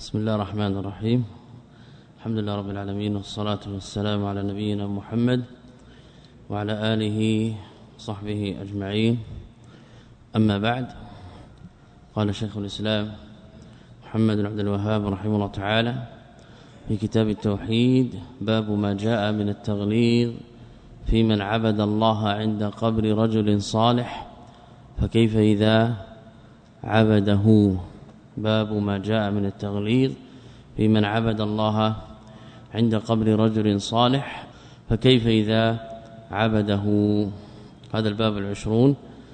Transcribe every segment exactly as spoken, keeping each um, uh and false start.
بسم الله الرحمن الرحيم. الحمد لله رب العالمين، والصلاة والسلام على نبينا محمد وعلى آله وصحبه أجمعين. أما بعد، قال شيخ الإسلام محمد بن عبد الوهاب رحمه الله تعالى في كتاب التوحيد: باب ما جاء من التغليظ في من عبد الله عند قبر رجل صالح فكيف إذا عبده. باب ما جاء من التغليظ في من عبد الله عند قبر رجل صالح فكيف إذا عبده. هذا الباب العشرون.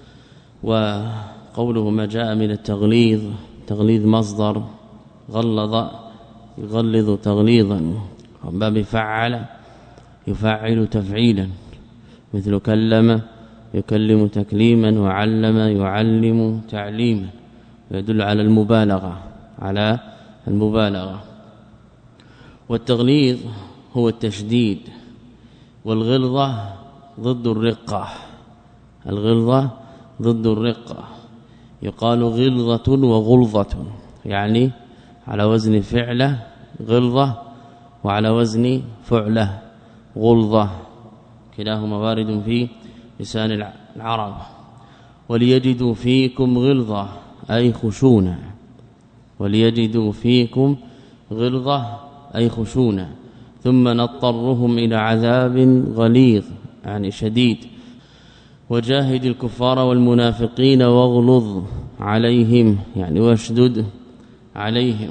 وقوله ما جاء من التغليظ، تغليظ مصدر غلظ يغلظ تغليظا، باب فعل يفعل تفعيلا، مثل كلم يكلم تكليما، وعلم يعلم تعليما، يدل على المبالغة على المبالغة. والتغليظ هو التشديد، والغلظة ضد الرقة. الغلظة ضد الرقة، يقال غلظة وغلظة، يعني على وزن فعله غلظة وعلى وزن فعله غلظة، كلاهما وارد في لسان العرب. وليجدوا فيكم غلظة أي خشونة، وليجدوا فيكم غلظة أي خشونة، ثم نضطرهم إلى عذاب غليظ يعني شديد. وجاهد الكفار والمنافقين واغلظ عليهم يعني واشدد عليهم.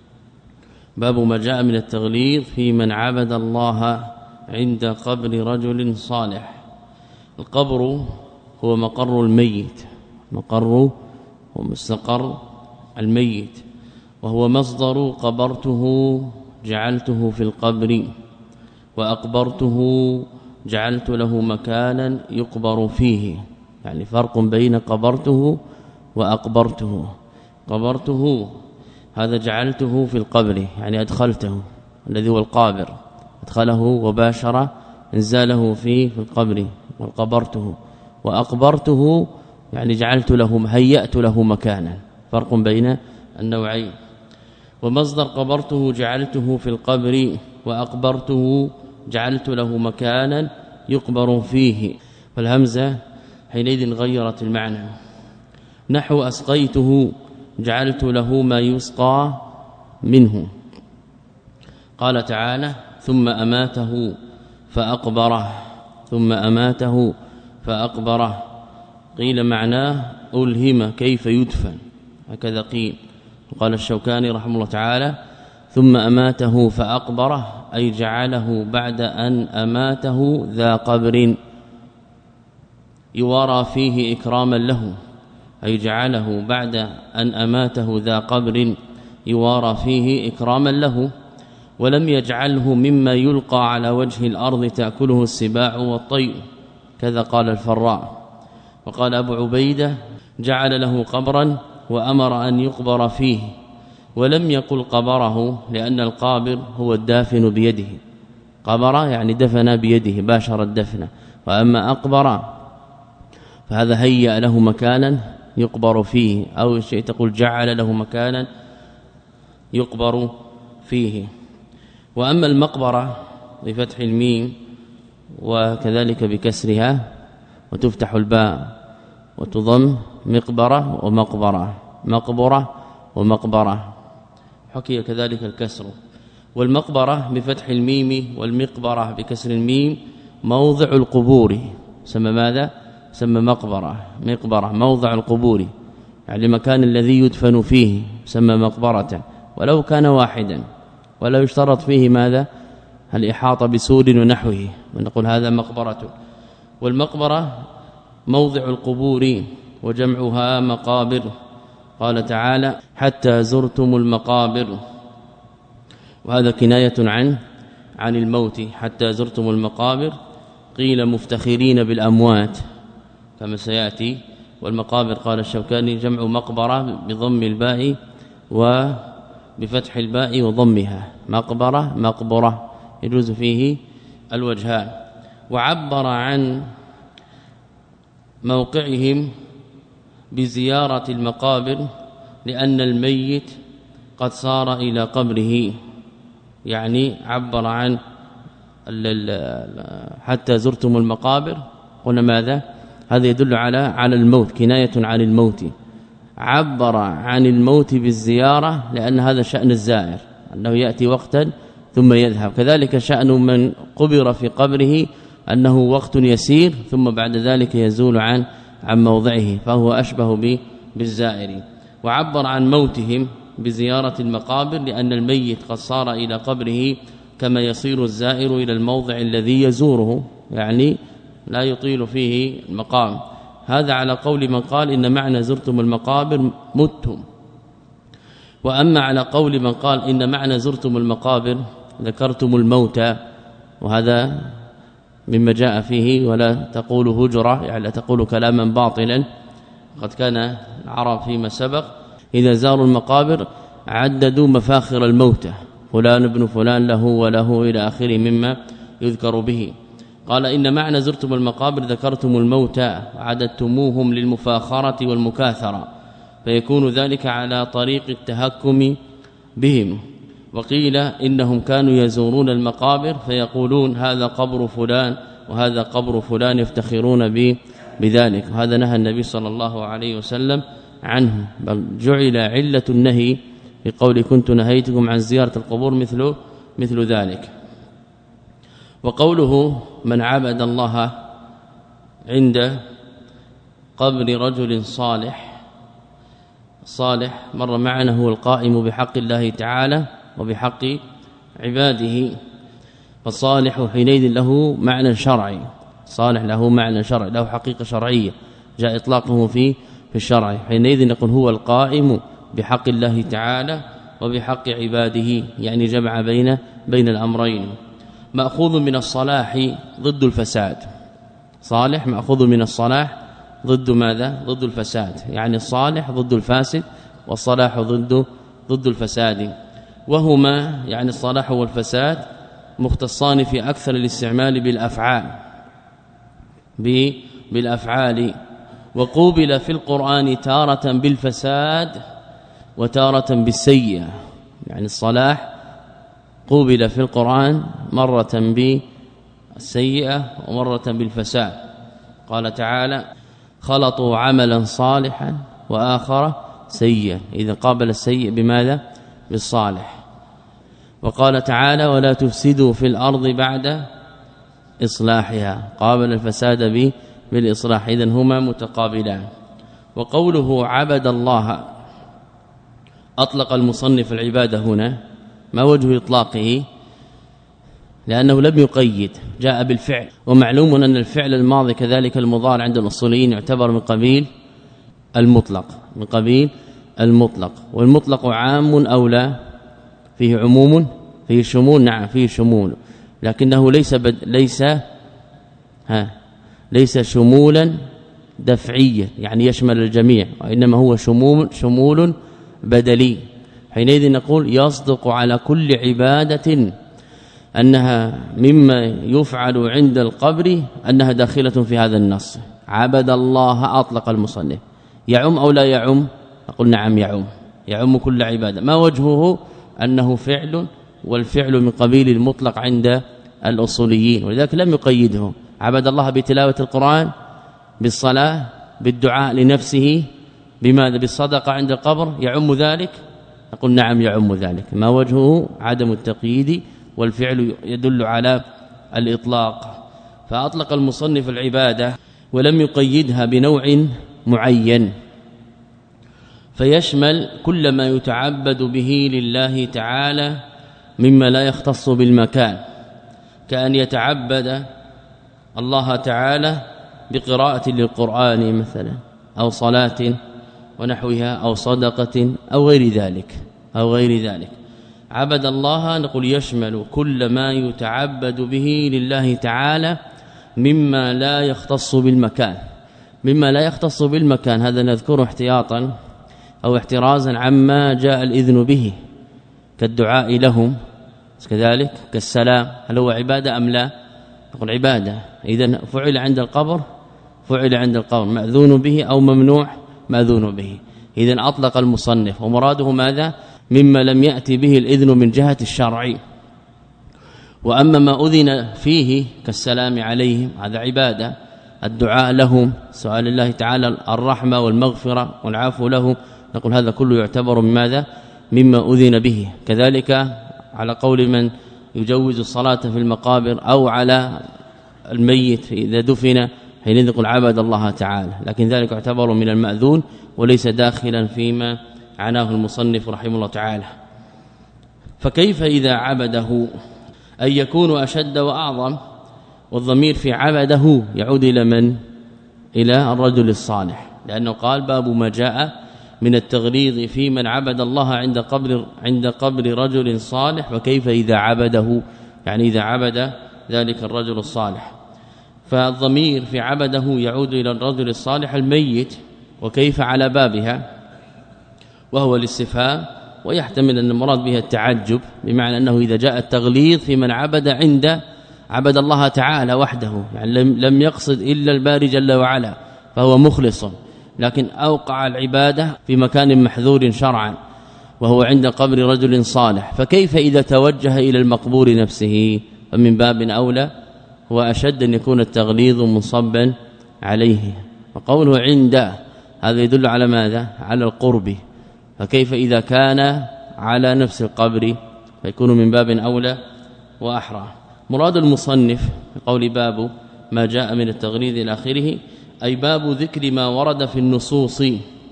باب ما جاء من التغليظ في من عبد الله عند قبر رجل صالح. القبر هو مقر الميت، مقر ومستقر الميت، وهو مصدر قبرته جعلته في القبر، وأقبرته جعلت له مكانا يقبر فيه. يعني فرق بين قبرته وأقبرته. قبرته هذا جعلته في القبر، يعني أدخلته، الذي هو القابر أدخله وباشر انزاله فيه في القبر، وقبرته. وأقبرته يعني جعلت له هيأت له مكانا، فرق بين النوعين. ومصدر قبرته جعلته في القبر، وأقبرته جعلت له مكانا يقبر فيه، فالهمزة حينئذ غيرت المعنى. نحو أسقيته جعلت له ما يسقى منه. قال تعالى: ثم أماته فأقبره، ثم أماته فأقبره. قيل معناه ألهم كيف يدفن، هكذا قيل. وقال الشوكاني رحمه الله تعالى: ثم أماته فأقبره أي جعله بعد أن أماته ذا قبر يوارى فيه إكراما له، أي جعله بعد أن أماته ذا قبر يوارى فيه إكراما له، ولم يجعله مما يلقى على وجه الأرض تأكله السباع والطير، كذا قال الفراء. وقال أبو عبيدة: جعل له قبرا وأمر أن يقبر فيه، ولم يقل قبره، لأن القابر هو الدافن بيده. قبر يعني دفن بيده، باشر الدفن. وأما أقبر فهذا هيأ له مكانا يقبر فيه، أو شيء تقول جعل له مكانا يقبر فيه. وأما المقبرة بفتح الميم وكذلك بكسرها، وتفتح الباء وتضم، مقبرة ومقبرة، مقبرة ومقبرة، حكي كذلك الكسر. والمقبرة بفتح الميم والمقبرة بكسر الميم موضع القبور، سمى ماذا؟ سمى مقبرة. مقبرة موضع القبور، يعني المكان الذي يدفن فيه سمى مقبرة، ولو كان واحدا، ولا يشترط فيه ماذا؟ الإحاطة بسور ونحوه، ونقول هذا مقبرة. والمقبرة موضع القبور وجمعها مقابر. قال تعالى: حتى زرتم المقابر، وهذا كناية عن عن الموت. حتى زرتم المقابر، قيل مفتخرين بالأموات كما سيأتي. والمقابر قال الشوكاني جمع مقبرة بضم الباء وبفتح الباء وضمها، مقبرة مقبرة، يجوز فيه الوجهان. وعبر عن موقعهم بزيارة المقابر، لأن الميت قد صار إلى قبره، يعني عبر عن حتى زرتم المقابر، قلنا ماذا؟ هذا يدل على على الموت، كناية عن الموت. عبر عن الموت بالزيارة لأن هذا شأن الزائر، أنه يأتي وقتا ثم يذهب. كذلك شأن من قبر في قبره أنه وقت يسير ثم بعد ذلك يزول عن عن موضعه، فهو أشبه بالزائر. وعبر عن موتهم بزيارة المقابر لأن الميت قد صار إلى قبره كما يصير الزائر إلى الموضع الذي يزوره، يعني لا يطيل فيه المقام. هذا على قول من قال إن معنى زرتم المقابر متم. وأما على قول من قال إن معنى زرتم المقابر ذكرتم الموتى، وهذا مما جاء فيه ولا تقول هجرة، يعني لا تقول كلاما باطلا. قد كان العرب فيما سبق إذا زاروا المقابر عددوا مفاخر الموتى، فلان ابن فلان له وله إلى آخره مما يذكر به. قال إن معنى زرتم المقابر ذكرتم الموتى وعددتموهم للمفاخرة والمكاثرة، فيكون ذلك على طريق التهكم بهم. وقيل إنهم كانوا يزورون المقابر فيقولون هذا قبر فلان وهذا قبر فلان، يفتخرون به بذلك. وهذا نهى النبي صلى الله عليه وسلم عنه، بل جعل علة النهي بقول كنت نهيتكم عن زيارة القبور مثل مثل ذلك. وقوله من عبد الله عند قبر رجل صالح، صالح مر معنا هو القائم بحق الله تعالى وبحق عباده، فالصالح حينئذ له معنى شرعي، صالح له معنى شرعي، له حقيقة شرعية جاء إطلاقه في في الشرع. حينئذ نقول هو القائم بحق الله تعالى وبحق عباده، يعني جمع بين بين الأمرين. مأخوذ من الصلاح ضد الفساد، صالح مأخوذ من الصلاح ضد ماذا؟ ضد الفساد، يعني الصالح ضد الفاسد والصلاح ضد ضد الفساد. وهما يعني الصلاح والفساد مختصان في أكثر الاستعمال بالأفعال بالأفعال وقوبل في القرآن تارة بالفساد وتارة بالسيئة، يعني الصلاح قوبل في القرآن مرة بالسيئة ومرة بالفساد. قال تعالى خلطوا عملا صالحا وآخر سيئا، إذا قابل السيء بماذا؟ بالصالح. وقال تعالى ولا تفسدوا في الأرض بعد إصلاحها، قابل الفساد بالإصلاح، إذن هما متقابلان. وقوله عبد الله أطلق المصنف العبادة هنا، ما وجه إطلاقه؟ لأنه لم يقيد، جاء بالفعل. ومعلوم أن الفعل الماضي كذلك المضارع عند الأصوليين يعتبر من قبيل المطلق، من قبيل المطلق. والمطلق عام أو لا؟ فيه عموم فيه شمول، نعم فيه شمول، لكنه ليس بد ليس ها ليس شمولا دفعيا يعني يشمل الجميع، وإنما هو شمول شمول بدلي. حينئذ نقول يصدق على كل عبادة أنها مما يفعل عند القبر أنها داخلة في هذا النص. عبد الله أطلق المصنف، يعم أو لا يعم؟ نقول نعم يعم، يعم كل عبادة. ما وجهه؟ أنه فعل، والفعل من قبيل المطلق عند الأصوليين، ولذلك لم يقيده. عبد الله بتلاوة القرآن، بالصلاة، بالدعاء لنفسه، بماذا؟ بالصدقة عند القبر، يعم ذلك؟ نقول نعم يعم ذلك. ما وجهه؟ عدم التقييد، والفعل يدل على الإطلاق. فأطلق المصنف العبادة ولم يقيدها بنوع معين، فيشمل كل ما يتعبد به لله تعالى مما لا يختص بالمكان، كأن يتعبد الله تعالى بقراءة للقرآن مثلا، أو صلاة ونحوها، أو صدقة أو غير ذلك أو غير ذلك. عبد الله نقول يشمل كل ما يتعبد به لله تعالى مما لا يختص بالمكان. مما لا يختص بالمكان هذا نذكره احتياطا أو احترازا عما جاء الإذن به، كالدعاء لهم كذلك، كالسلام، هل هو عبادة أم لا؟ نقول عبادة. إذن فعل عند القبر فعل عند القبر، مأذون به أو ممنوع مأذون به. إذن أطلق المصنف، ومراده ماذا؟ مما لم يأتي به الإذن من جهة الشرع. وأما ما أذن فيه كالسلام عليهم هذا عبادة، الدعاء لهم، سؤال الله تعالى الرحمة والمغفرة والعفو لهم، نقول هذا كله يعتبر من ماذا؟ مما أذن به. كذلك على قول من يجوز الصلاة في المقابر أو على الميت إذا دفن حينئذ يقول عبد الله تعالى، لكن ذلك يعتبر من المأذون وليس داخلا فيما عناه المصنف رحمه الله تعالى. فكيف إذا عبده أن يكون أشد وأعظم؟ والضمير في عبده يعود إلى من؟ إلى الرجل الصالح، لأنه قال باب ما جاء من التغليظ في من عبد الله عند قبر عند قبر رجل صالح. وكيف إذا عبده يعني إذا عبد ذلك الرجل الصالح. فالضمير في عبده يعود إلى الرجل الصالح الميت، وكيف على بابها وهو الاستفهام، ويحتمل أن المراد بها التعجب، بمعنى أنه إذا جاء التغليظ في من عبد عند عبد الله تعالى وحده، يعني لم يقصد إلا الباري جل وعلا فهو مخلص، لكن أوقع العبادة في مكان محذور شرعا وهو عند قبر رجل صالح. فكيف إذا توجه إلى المقبور نفسه؟ فمن باب أولى هو أشد أن يكون التغليظ منصبا عليه. وقوله عند هذا يدل على ماذا؟ على القرب. فكيف إذا كان على نفس القبر؟ فيكون من باب أولى وأحرى. مراد المصنف بقول باب ما جاء من التغليظ إلى آخره أي باب ذكر ما ورد في النصوص،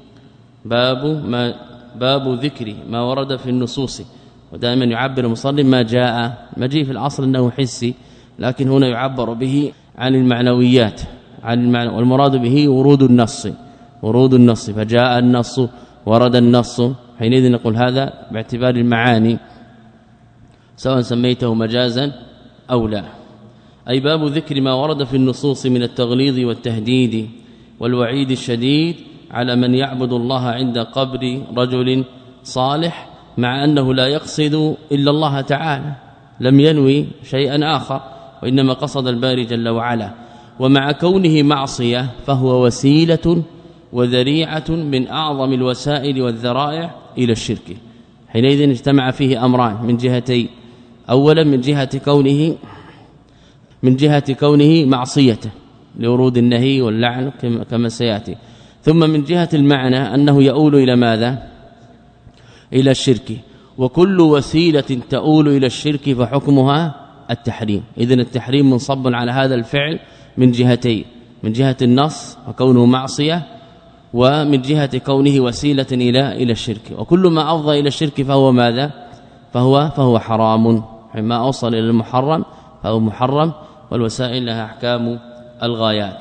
باب ما باب ذكر ما ورد في النصوص. ودائما يعبر المصنف ما جاء، مجيء في الأصل أنه حسي، لكن هنا يعبر به عن المعنويات، عن المعنى، والمراد به ورود النص، ورود النص، فجاء النص ورد النص، حينئذ نقول هذا باعتبار المعاني سواء سميته مجازا أو لا. أي باب ذكر ما ورد في النصوص من التغليظ والتهديد والوعيد الشديد على من يعبد الله عند قبر رجل صالح، مع أنه لا يقصد إلا الله تعالى، لم ينوي شيئا آخر وإنما قصد الباري جل وعلا، ومع كونه معصية فهو وسيلة وذريعة من أعظم الوسائل والذرائع إلى الشرك. حينئذ اجتمع فيه أمران من جهتين، أولا من جهة كونه من جهة كونه معصية لورود النهي واللعن كما سيأتي، ثم من جهة المعنى أنه يؤول إلى ماذا؟ إلى الشرك. وكل وسيلة تؤول إلى الشرك فحكمها التحريم. إذن التحريم منصب على هذا الفعل من جهتين، من جهة النص وكونه معصية، ومن جهة كونه وسيلة إلى إلى الشرك. وكل ما أفضى إلى الشرك فهو ماذا؟ فهو فهو حرام، ما أوصل إلى المحرم فهو محرم، والوسائل لها أحكام الغايات.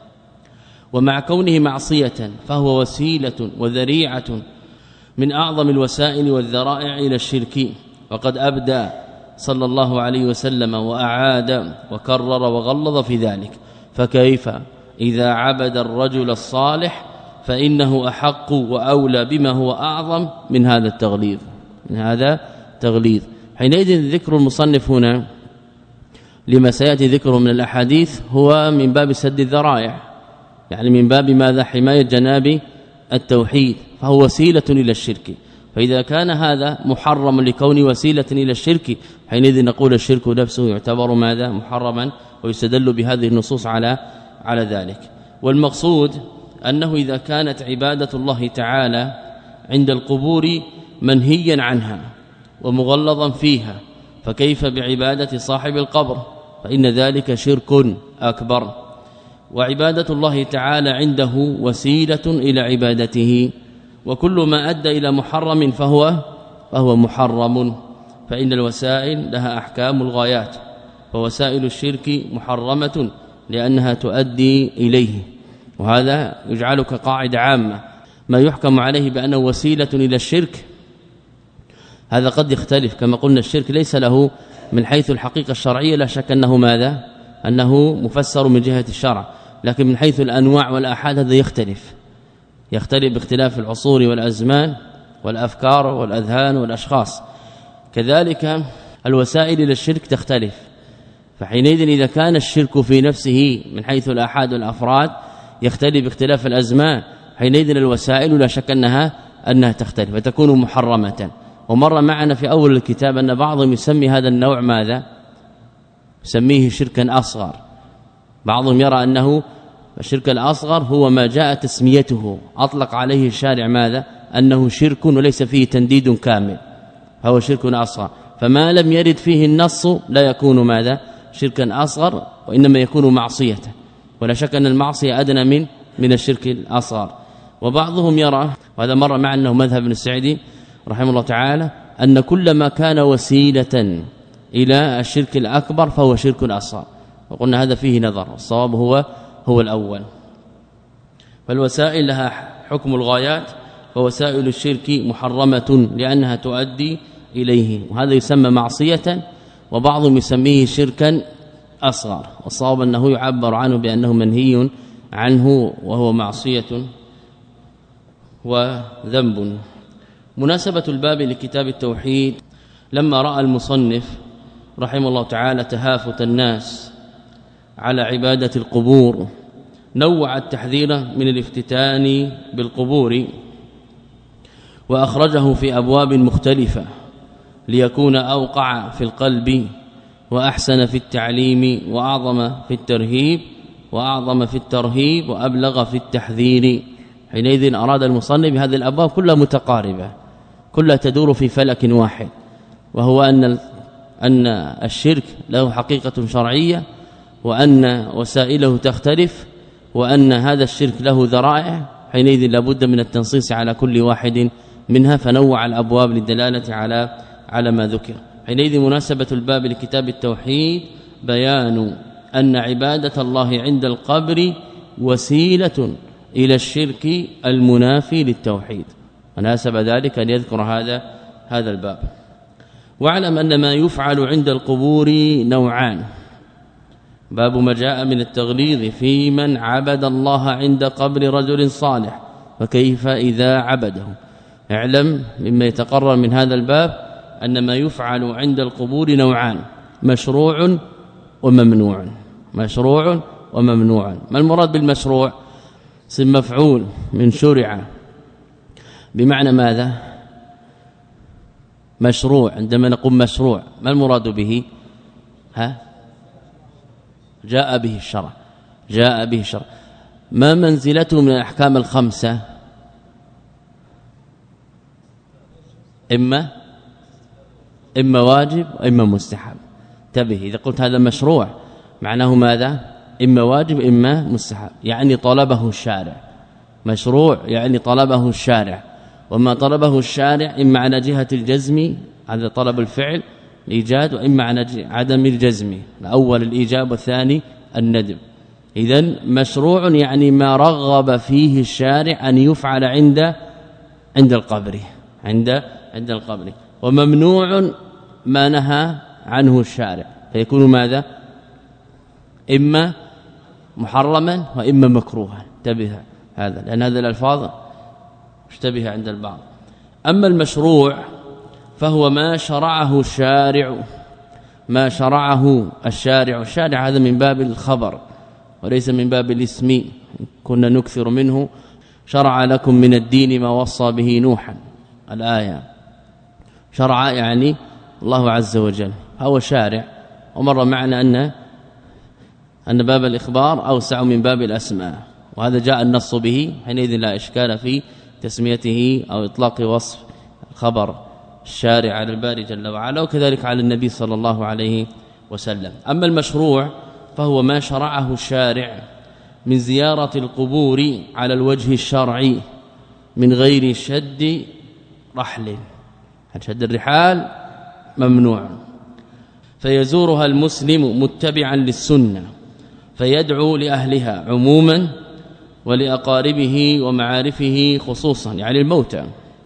ومع كونه معصية فهو وسيلة وذريعة من أعظم الوسائل والذرائع إلى الشرك. وقد أبدى صلى الله عليه وسلم وأعاد وكرر وغلظ في ذلك. فكيف إذا عبد الرجل الصالح فإنه أحق وأولى بما هو أعظم من هذا التغليظ، من هذا التغليظ. حينئذ ذكر المصنف هنا لما سيأتي ذكره من الأحاديث هو من باب سد الذرائع، يعني من باب ماذا؟ حماية جناب التوحيد، فهو وسيلة إلى الشرك. فإذا كان هذا محرم لكون وسيلة إلى الشرك، حينئذ نقول الشرك نفسه يعتبر ماذا؟ محرما، ويستدل بهذه النصوص على على ذلك. والمقصود أنه إذا كانت عبادة الله تعالى عند القبور منهيا عنها ومغلظا فيها، فكيف بعبادة صاحب القبر؟ فإن ذلك شرك أكبر. وعبادة الله تعالى عنده وسيلة إلى عبادته، وكل ما أدى إلى محرم فهو فهو محرم، فإن الوسائل لها أحكام الغايات، فوسائل الشرك محرمة لأنها تؤدي إليه. وهذا يجعلك قاعدة عامة، ما يحكم عليه بأنه وسيلة إلى الشرك هذا قد يختلف. كما قلنا الشرك ليس له من حيث الحقيقة الشرعية لا شك أنه ماذا؟ أنه مفسر من جهة الشرع، لكن من حيث الأنواع والآحاد هذا يختلف يختلف باختلاف العصور والأزمان والأفكار والأذهان والأشخاص. كذلك الوسائل إلى الشرك تختلف، فحينئذ إذا كان الشرك في نفسه من حيث الآحاد والأفراد يختلف باختلاف الأزمان، حينئذ الوسائل لا شك أنها أنها تختلف فتكون محرمة. ومر معنا في أول الكتاب أن بعضهم يسمي هذا النوع ماذا؟ يسميه شركا أصغر. بعضهم يرى أنه الشرك الأصغر هو ما جاء تسميته أطلق عليه الشارع ماذا؟ أنه شرك وليس فيه تنديد كامل، هو شرك أصغر. فما لم يرد فيه النص لا يكون ماذا؟ شركا أصغر، وإنما يكون معصية، ولا شك أن المعصية أدنى من من الشرك الأصغر. وبعضهم يرى، وهذا مر معنا أنه مذهب ابن السعدي رحمه الله تعالى، أن كل ما كان وسيلة إلى الشرك الأكبر فهو شرك أصغر، وقلنا هذا فيه نظر، الصواب هو هو الأول. فالوسائل لها حكم الغايات، ووسائل الشرك محرمة لأنها تؤدي إليه، وهذا يسمى معصية، وبعضهم يسميه شركا أصغر، والصواب أنه يعبر عنه بأنه منهي عنه وهو معصية وذنب. مناسبة الباب لكتاب التوحيد، لما رأى المصنف رحمه الله تعالى تهافت الناس على عبادة القبور نوع التحذير من الافتتان بالقبور، وأخرجه في أبواب مختلفة ليكون أوقع في القلب وأحسن في التعليم وأعظم في الترهيب وأعظم في الترهيب وأبلغ في التحذير. حينئذ أراد المصنف بهذه الأبواب كلها متقاربة، كلها تدور في فلك واحد، وهو أن أن الشرك له حقيقة شرعية، وأن وسائله تختلف، وأن هذا الشرك له ذرائع. حينئذ لابد من التنصيص على كل واحد منها، فنوع الأبواب للدلالة على على ما ذكر. حينئذ مناسبة الباب لكتاب التوحيد بيان أن عبادة الله عند القبر وسيلة إلى الشرك المنافي للتوحيد، وناسب ذلك أن يذكر هذا هذا الباب. واعلم أن ما يفعل عند القبور نوعان. باب ما جاء من التغليظ في من عبد الله عند قبر رجل صالح، وكيف إذا عبده. اعلم مما يتقرر من هذا الباب أن ما يفعل عند القبور نوعان، مشروع وممنوع. مشروع وممنوع. ما المراد بالمشروع؟ اسم مفعول من شرع، بمعنى ماذا؟ مشروع. عندما نقول مشروع ما المراد به؟ ها جاء به الشرع، جاء به الشرع. ما منزلته من الأحكام الخمسة؟ إما إما واجب وإما مستحب. انتبه، إذا قلت هذا مشروع معناه ماذا؟ إما واجب إما مستحب، يعني طلبه الشارع. مشروع يعني طلبه الشارع، وما طلبه الشارع إما على جهة الجزم، هذا طلب الفعل الإيجاد، وإما على عدم الجزم، الأول الإيجاب والثاني الندب. إذن مشروع يعني ما رغب فيه الشارع أن يفعل عند عند القبر، عند عند القبر. وممنوع ما نهى عنه الشارع، فيكون ماذا؟ إما محرما وإما مكروها. انتبه هذا، لأن هذه الألفاظ اشتبه عند البعض. أما المشروع فهو ما شرعه الشارع، ما شرعه الشارع. الشارع هذا من باب الخبر وليس من باب الاسم، كنا نكثر منه. شرع لكم من الدين ما وصى به نوحا، الآية. شرع يعني الله عز وجل، هو شارع. ومر معنا أن أن باب الإخبار أوسع من باب الأسماء، وهذا جاء النص به، حينئذ لا إشكال في تسميته أو إطلاق وصف خبر الشارع على الباري جل وعلا، وكذلك على النبي صلى الله عليه وسلم. أما المشروع فهو ما شرعه الشارع من زيارة القبور على الوجه الشرعي من غير شد رحل. شد الرحال ممنوع، فيزورها المسلم متبعا للسنة، فيدعو لأهلها عموما ولأقاربه ومعارفه خصوصا، يعني الموتى،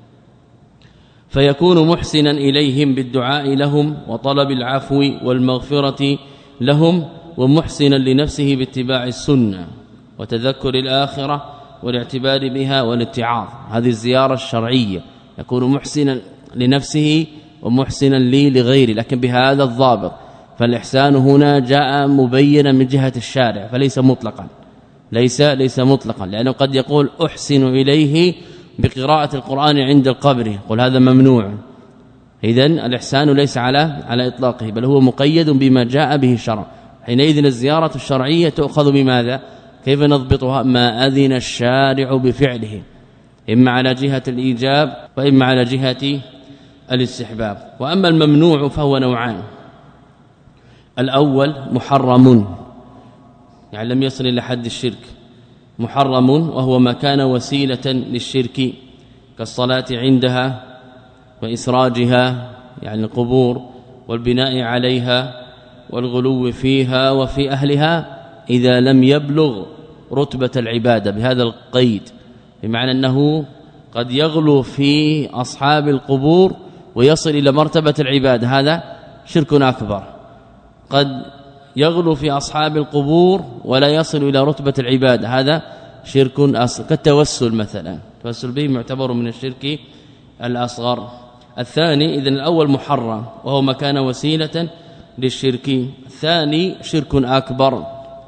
فيكون محسنا إليهم بالدعاء لهم وطلب العفو والمغفرة لهم، ومحسنا لنفسه باتباع السنة وتذكر الآخرة والاعتبار بها والاتعاظ. هذه الزيارة الشرعية، يكون محسنا لنفسه ومحسنا لي لغيره، لكن بهذا الضابط. فالإحسان هنا جاء مبينا من جهة الشارع، فليس مطلقا، ليس ليس مطلقا، لأنه قد يقول أحسن إليه بقراءة القرآن عند القبر، قل هذا ممنوع. إذن الإحسان ليس على على إطلاقه بل هو مقيد بما جاء به الشرع. حينئذ الزيارة الشرعية تؤخذ بماذا؟ كيف نضبطها؟ ما أذن الشارع بفعله، إما على جهة الإيجاب وإما على جهة الاستحباب. وأما الممنوع فهو نوعان: الأول محرم، يعني لم يصل إلى حد الشرك، محرم وهو ما كان وسيلة للشرك كالصلاة عندها وإسراجها يعني القبور والبناء عليها والغلو فيها وفي أهلها إذا لم يبلغ رتبة العبادة بهذا القيد، بمعنى أنه قد يغلو في أصحاب القبور ويصل إلى مرتبة العبادة، هذا شرك أكبر. قد يغلو في أصحاب القبور ولا يصل إلى رتبة العبادة، هذا شرك أصغر كالتوسل مثلا، التوسل به معتبر من الشرك الأصغر. الثاني إذن الأول محرم وهو ما كان وسيلة للشرك، الثاني شرك أكبر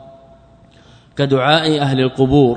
كدعاء أهل القبور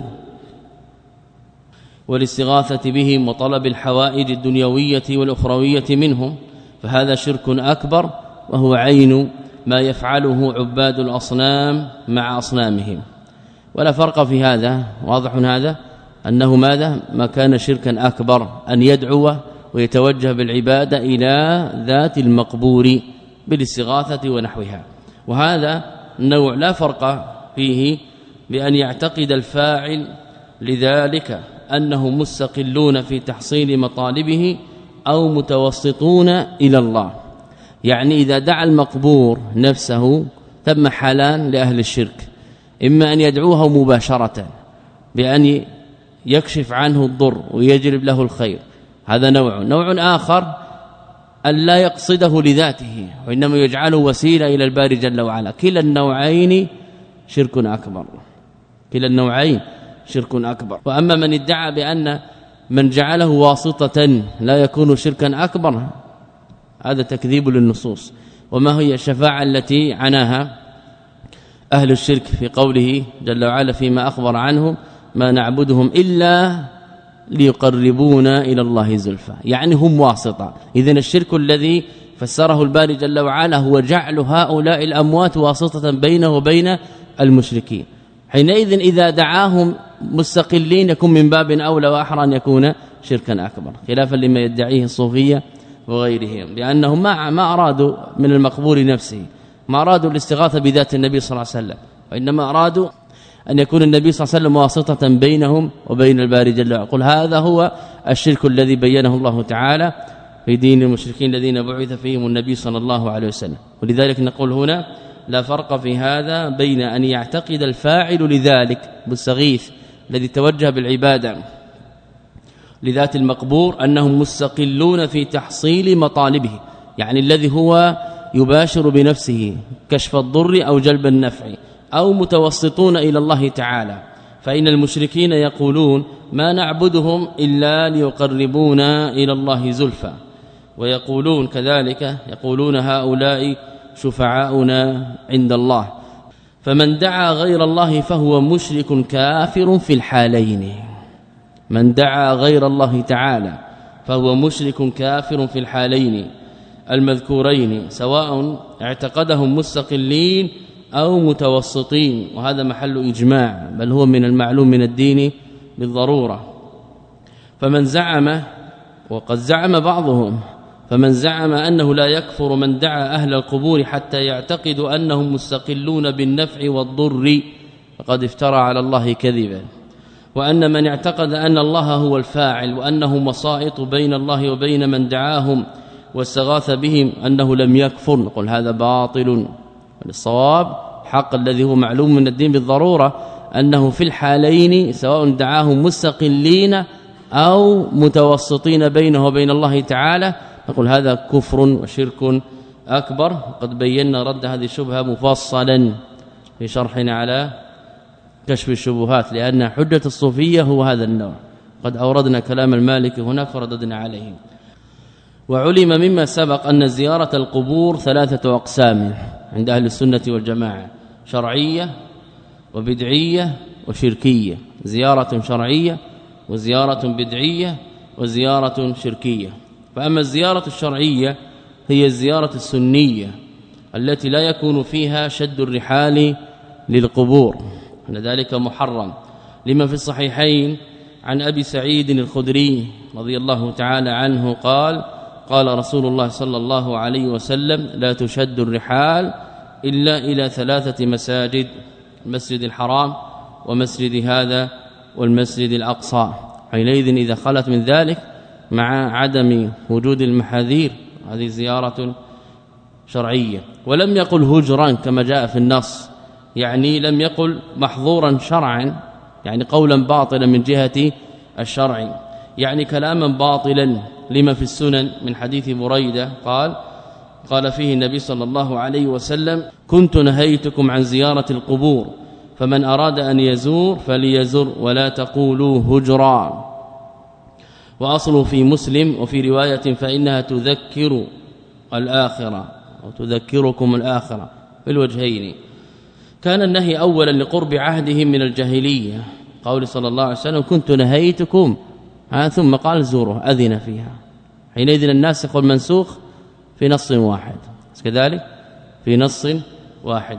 والاستغاثة بهم وطلب الحوائج الدنيوية والأخروية منهم، فهذا شرك أكبر وهو عين ما يفعله عباد الأصنام مع أصنامهم. ولا فرق في هذا، واضح هذا أنه ماذا؟ ما كان شركا أكبر أن يدعو ويتوجه بالعبادة إلى ذات المقبور بالاستغاثة ونحوها. وهذا النوع لا فرق فيه بأن يعتقد الفاعل لذلك أنهم مستقلون في تحصيل مطالبه أو متوسطون إلى الله. يعني إذا دعا المقبور نفسه ثم حالان لأهل الشرك: إما أن يدعوه مباشرة بأن يكشف عنه الضر ويجلب له الخير، هذا نوع. نوع آخر أن لا يقصده لذاته وإنما يجعله وسيلة إلى الباري جل وعلا. كلا النوعين شرك أكبر، كلا النوعين شرك أكبر. وأما من ادعى بأن من جعله واسطة لا يكون شركا أكبر، هذا تكذيب للنصوص. وما هي الشفاعة التي عناها أهل الشرك في قوله جل وعلا فيما أخبر عنهم: ما نعبدهم إلا ليقربونا إلى الله زلفى، يعني هم واسطة. إذن الشرك الذي فسره الباري جل وعلا هو جعل هؤلاء الأموات واسطة بينه وبين المشركين. حينئذ إذا دعاهم مستقلين يكون من باب أولى وأحرى أن يكون شركا أكبر، خلافا لما يدعيه الصوفية وغيرهم، لأنهم ما ما أرادوا من المقبور نفسه، ما أرادوا الاستغاثة بذات النبي صلى الله عليه وسلم، وإنما أرادوا أن يكون النبي صلى الله عليه وسلم واسطة بينهم وبين الباري جل وعلا. قل هذا هو الشرك الذي بينه الله تعالى في دين المشركين الذين بعث فيهم النبي صلى الله عليه وسلم. ولذلك نقول هنا لا فرق في هذا بين أن يعتقد الفاعل لذلك بالصغيث الذي توجه بالعبادة لذات المقبور أنهم مستقلون في تحصيل مطالبه، يعني الذي هو يباشر بنفسه كشف الضر أو جلب النفع، أو متوسطون إلى الله تعالى. فإن المشركين يقولون ما نعبدهم إلا ليقربونا إلى الله زلفى، ويقولون كذلك يقولون هؤلاء شفعاؤنا عند الله. فمن دعا غير الله فهو مشرك كافر في الحالين، من دعا غير الله تعالى فهو مشرك كافر في الحالين المذكورين، سواء اعتقدهم مستقلين أو متوسطين، وهذا محل إجماع، بل هو من المعلوم من الدين بالضرورة. فمن زعم، وقد زعم بعضهم، فمن زعم أنه لا يكفر من دعا أهل القبور حتى يعتقد أنهم مستقلون بالنفع والضر فقد افترى على الله كذبا. وأن من اعتقد أن الله هو الفاعل وأنه مصائط بين الله وبين من دعاهم واستغاث بهم أنه لم يكفر، نقول هذا باطل. الصواب حق الذي هو معلوم من الدين بالضرورة أنه في الحالين سواء دعاهم مستقلين أو متوسطين بينه وبين الله تعالى، نقول هذا كفر وشرك أكبر. قد بينا رد هذه الشبهة مفصلا في شرحنا على كشف الشبهات، لأن حجة الصوفية هو هذا النوع. قد أوردنا كلام المالك هناك فرددنا عليه. وعلم مما سبق أن زيارة القبور ثلاثة أقسام عند أهل السنة والجماعة: شرعية وبدعية وشركية. زيارة شرعية وزيارة بدعية وزيارة شركية. فأما الزيارة الشرعية هي الزيارة السنية التي لا يكون فيها شد الرحال للقبور، أن ذلك محرم لما في الصحيحين عن أبي سعيد الخدري رضي الله تعالى عنه قال قال رسول الله صلى الله عليه وسلم لا تشد الرحال إلا إلى ثلاثة مساجد: المسجد الحرام ومسجد هذا والمسجد الأقصى. حينئذ إذا خلت من ذلك مع عدم وجود المحاذير هذه زيارة شرعية. ولم يقل هجرا كما جاء في النص، يعني لم يقل محظورا شرعا، يعني قولا باطلا من جهة الشرع، يعني كلاما باطلا لما في السنن من حديث بريدة قال قال فيه النبي صلى الله عليه وسلم: كنت نهيتكم عن زيارة القبور فمن أراد أن يزور فليزر ولا تقولوا هجرا. وأصل في مسلم وفي رواية فإنها تذكر الآخرة أو تذكركم الآخرة في الوجهين. كان النهي أولا لقرب عهدهم من الجاهلية، قول صلى الله عليه وسلم: كنت نهيتكم، ثم قال زوره أذن فيها. حينئذ الناسخ والمنسوخ في نص واحد، كذلك في نص واحد.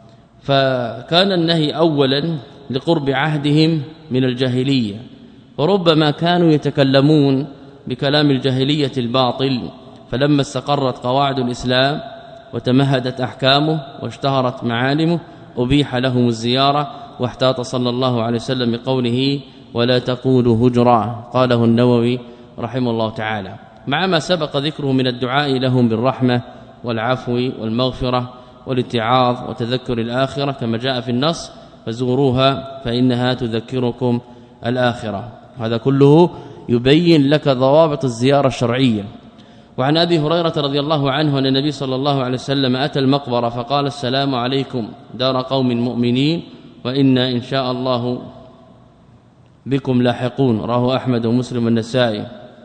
فكان النهي أولا لقرب عهدهم من الجاهلية، وربما كانوا يتكلمون بكلام الجاهلية الباطل، فلما استقرت قواعد الإسلام وتمهدت أحكامه واشتهرت معالمه أبيح لهم الزيارة، واحتاط صلى الله عليه وسلم بقوله: ولا تقولوا هجرا، قاله النووي رحمه الله تعالى، مع ما سبق ذكره من الدعاء لهم بالرحمة والعفو والمغفرة والاتعاظ وتذكر الآخرة كما جاء في النص: فزوروها فإنها تذكركم الآخرة. هذا كله يبين لك ضوابط الزيارة الشرعية. وعن أبي هريرة رضي الله عنه أن النبي صلى الله عليه وسلم أتى المقبرة فقال: السلام عليكم دار قوم مؤمنين وإنا إن شاء الله بكم لاحقون، رواه أحمد ومسلم والنسائي.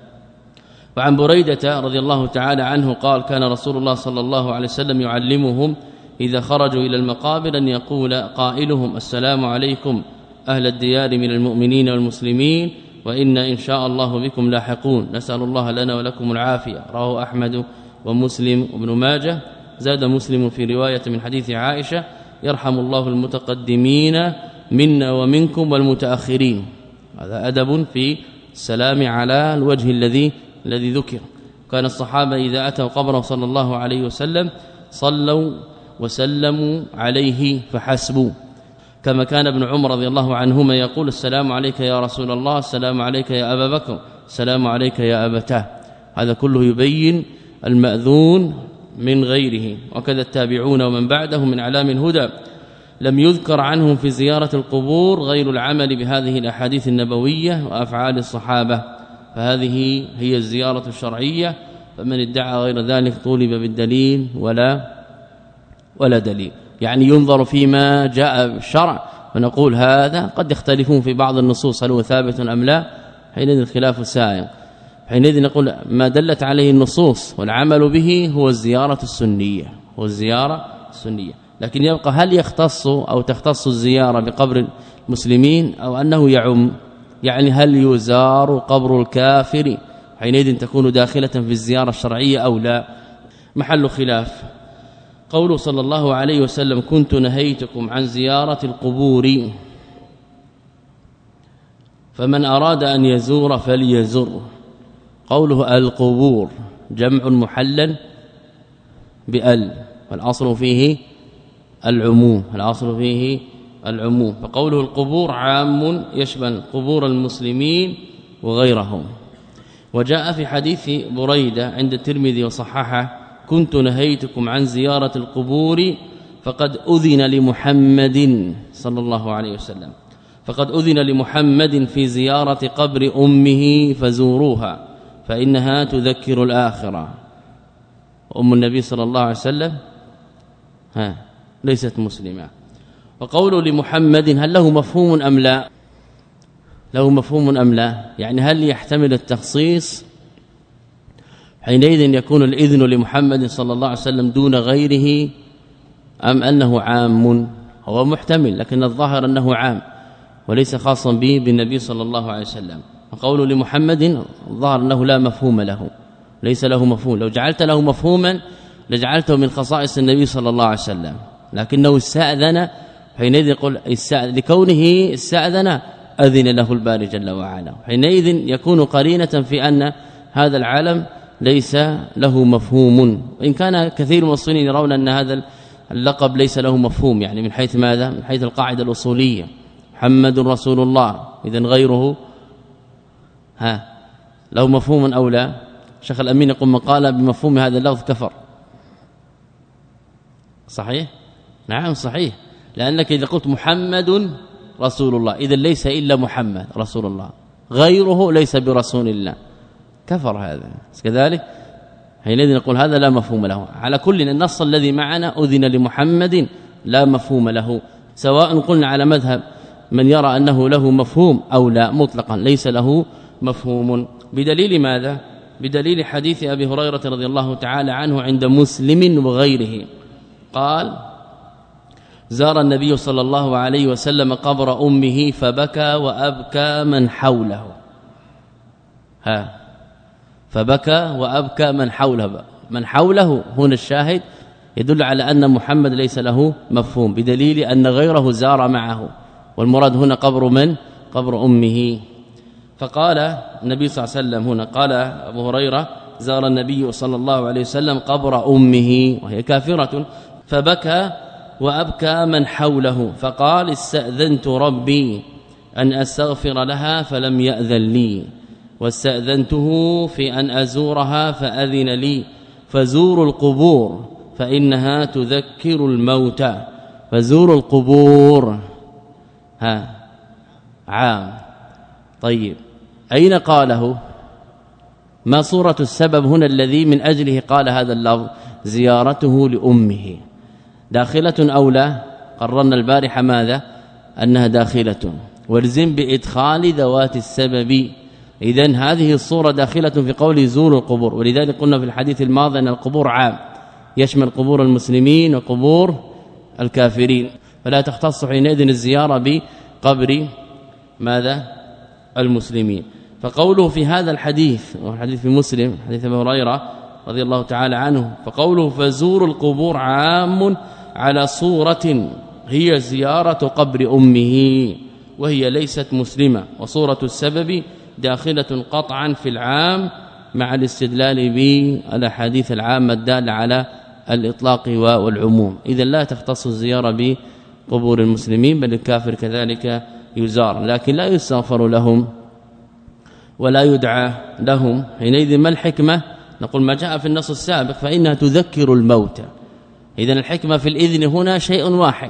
وعن بريدة رضي الله تعالى عنه قال: كان رسول الله صلى الله عليه وسلم يعلمهم إذا خرجوا إلى المقابر أن يقول قائلهم: السلام عليكم أهل الديار من المؤمنين والمسلمين وإنا إن شاء الله بكم لاحقون، نسأل الله لنا ولكم العافية، رواه أحمد ومسلم وابن ماجه. زاد مسلم في رواية من حديث عائشة: يرحم الله المتقدمين منا ومنكم والمتأخرين. هذا أدب في السلام على الوجه الذي الذي ذكر. كان الصحابة إذا أتوا قبره صلى الله عليه وسلم صلوا وسلموا عليه فحسبوا، كما كان ابن عمر رضي الله عنهما يقول: السلام عليك يا رسول الله، السلام عليك يا أبا بكر، السلام عليك يا أبتاه. هذا كله يبين المأذون من غيره. وكذا التابعون ومن بعدهم من علام الهدى لم يذكر عنهم في زيارة القبور غير العمل بهذه الأحاديث النبوية وأفعال الصحابة، فهذه هي الزيارة الشرعية. فمن ادعى غير ذلك طولب بالدليل ولا ولا دليل، يعني ينظر فيما جاء بالشرع ونقول هذا قد يختلفون في بعض النصوص هل هو ثابت أم لا، حينئذ الخلاف سائغ. حينئذ نقول ما دلت عليه النصوص والعمل به هو الزيارة السنية، هو الزيارة السنية. لكن يبقى هل يختص أو تختص الزيارة بقبر المسلمين أو أنه يعم، يعني هل يزار قبر الكافر، حينئذ تكون داخلة في الزيارة الشرعية أو لا، محل خلاف. قوله صلى الله عليه وسلم: كنت نهيتكم عن زيارة القبور فمن أراد أن يزور فليزر. قوله القبور جمع محلل بأل، والأصل فيه العموم، الأصل فيه العموم. فقوله القبور عام يشمل قبور المسلمين وغيرهم. وجاء في حديث بريدة عند الترمذي وصححه: كنت نهيتكم عن زيارة القبور فقد أذن لمحمد صلى الله عليه وسلم، فقد أذن لمحمد في زيارة قبر أمه فزوروها فإنها تذكر الآخرة. أم النبي صلى الله عليه وسلم ها ليست مسلمة. وقوله لمحمد هل له مفهوم أم لا؟ له مفهوم أم لا؟ يعني هل يحتمل التخصيص؟ حينئذ يكون الإذن لمحمد صلى الله عليه وسلم دون غيره أم أنه عام؟ هو محتمل، لكن الظاهر أنه عام وليس خاصا به بالنبي صلى الله عليه وسلم. وقوله لمحمد الظاهر أنه لا مفهوم له، ليس له مفهوم. لو جعلت له مفهوما لجعلته من خصائص النبي صلى الله عليه وسلم، لكنه استأذن حينئذ يقول استأذن لكونه استأذن أذن له الباري جل وعلا، حينئذ يكون قرينة في أن هذا العالم ليس له مفهوم. وإن كان كثير من المصريين يرون أن هذا اللقب ليس له مفهوم، يعني من حيث ماذا؟ من حيث القاعدة الأصولية محمد رسول الله، إذن غيره ها له مفهوم أو لا؟ شيخ الأمين يقول من قال بمفهوم هذا اللفظ كفر. صحيح؟ نعم صحيح، لأنك إذا قلت محمد رسول الله إذن ليس إلا محمد رسول الله، غيره ليس برسول الله، كفر هذا كذلك. حينئذ نقول هذا لا مفهوم له. على كل النص الذي معنا أذن لمحمد لا مفهوم له، سواء قلنا على مذهب من يرى أنه له مفهوم أو لا، مطلقا ليس له مفهوم. بدليل ماذا؟ بدليل حديث أبي هريرة رضي الله تعالى عنه عند مسلم وغيره قال زار النبي صلى الله عليه وسلم قبر أمه فبكى وأبكى من حوله. ها فبكى وأبكى من حوله، من حوله هنا الشاهد يدل على أن محمد ليس له مفهوم، بدليل أن غيره زار معه، والمراد هنا قبر من؟ قبر أمه. فقال النبي صلى الله عليه وسلم هنا قال أبو هريرة زار النبي صلى الله عليه وسلم قبر أمه وهي كافرة فبكى وأبكى من حوله، فقال استأذنت ربي أن أستغفر لها فلم يأذن لي، واستأذنته في أن أزورها فأذن لي، فزوروا القبور فإنها تذكر الموتى. فزوروا القبور ها عام. طيب أين قاله؟ ما صورة السبب هنا الذي من أجله قال هذا اللفظ؟ زيارته لأمه داخلة أو لا؟ قررنا البارحة ماذا؟ أنها داخلة، والزم بإدخال ذوات السبب. إذن هذه الصورة داخلة في قول زور القبور، ولذلك قلنا في الحديث الماضي أن القبور عام يشمل قبور المسلمين وقبور الكافرين، فلا تختص حينئذ الزيارة بقبر ماذا؟ المسلمين. فقوله في هذا الحديث والحديث في مسلم حديث ابي هريره رضي الله تعالى عنه، فقوله فزور القبور عام على صورة هي زيارة قبر أمه وهي ليست مسلمة، وصورة السبب داخلة قطعا في العام مع الاستدلال بالاحاديث العامة الدالة على الإطلاق والعموم. إذا لا تختص الزيارة بقبور المسلمين بل الكافر كذلك يزار، لكن لا يستغفر لهم ولا يدعى لهم. حينئذ ما الحكمة؟ نقول ما جاء في النص السابق فإنها تذكر الموتى. إذن الحكمة في الإذن هنا شيء واحد،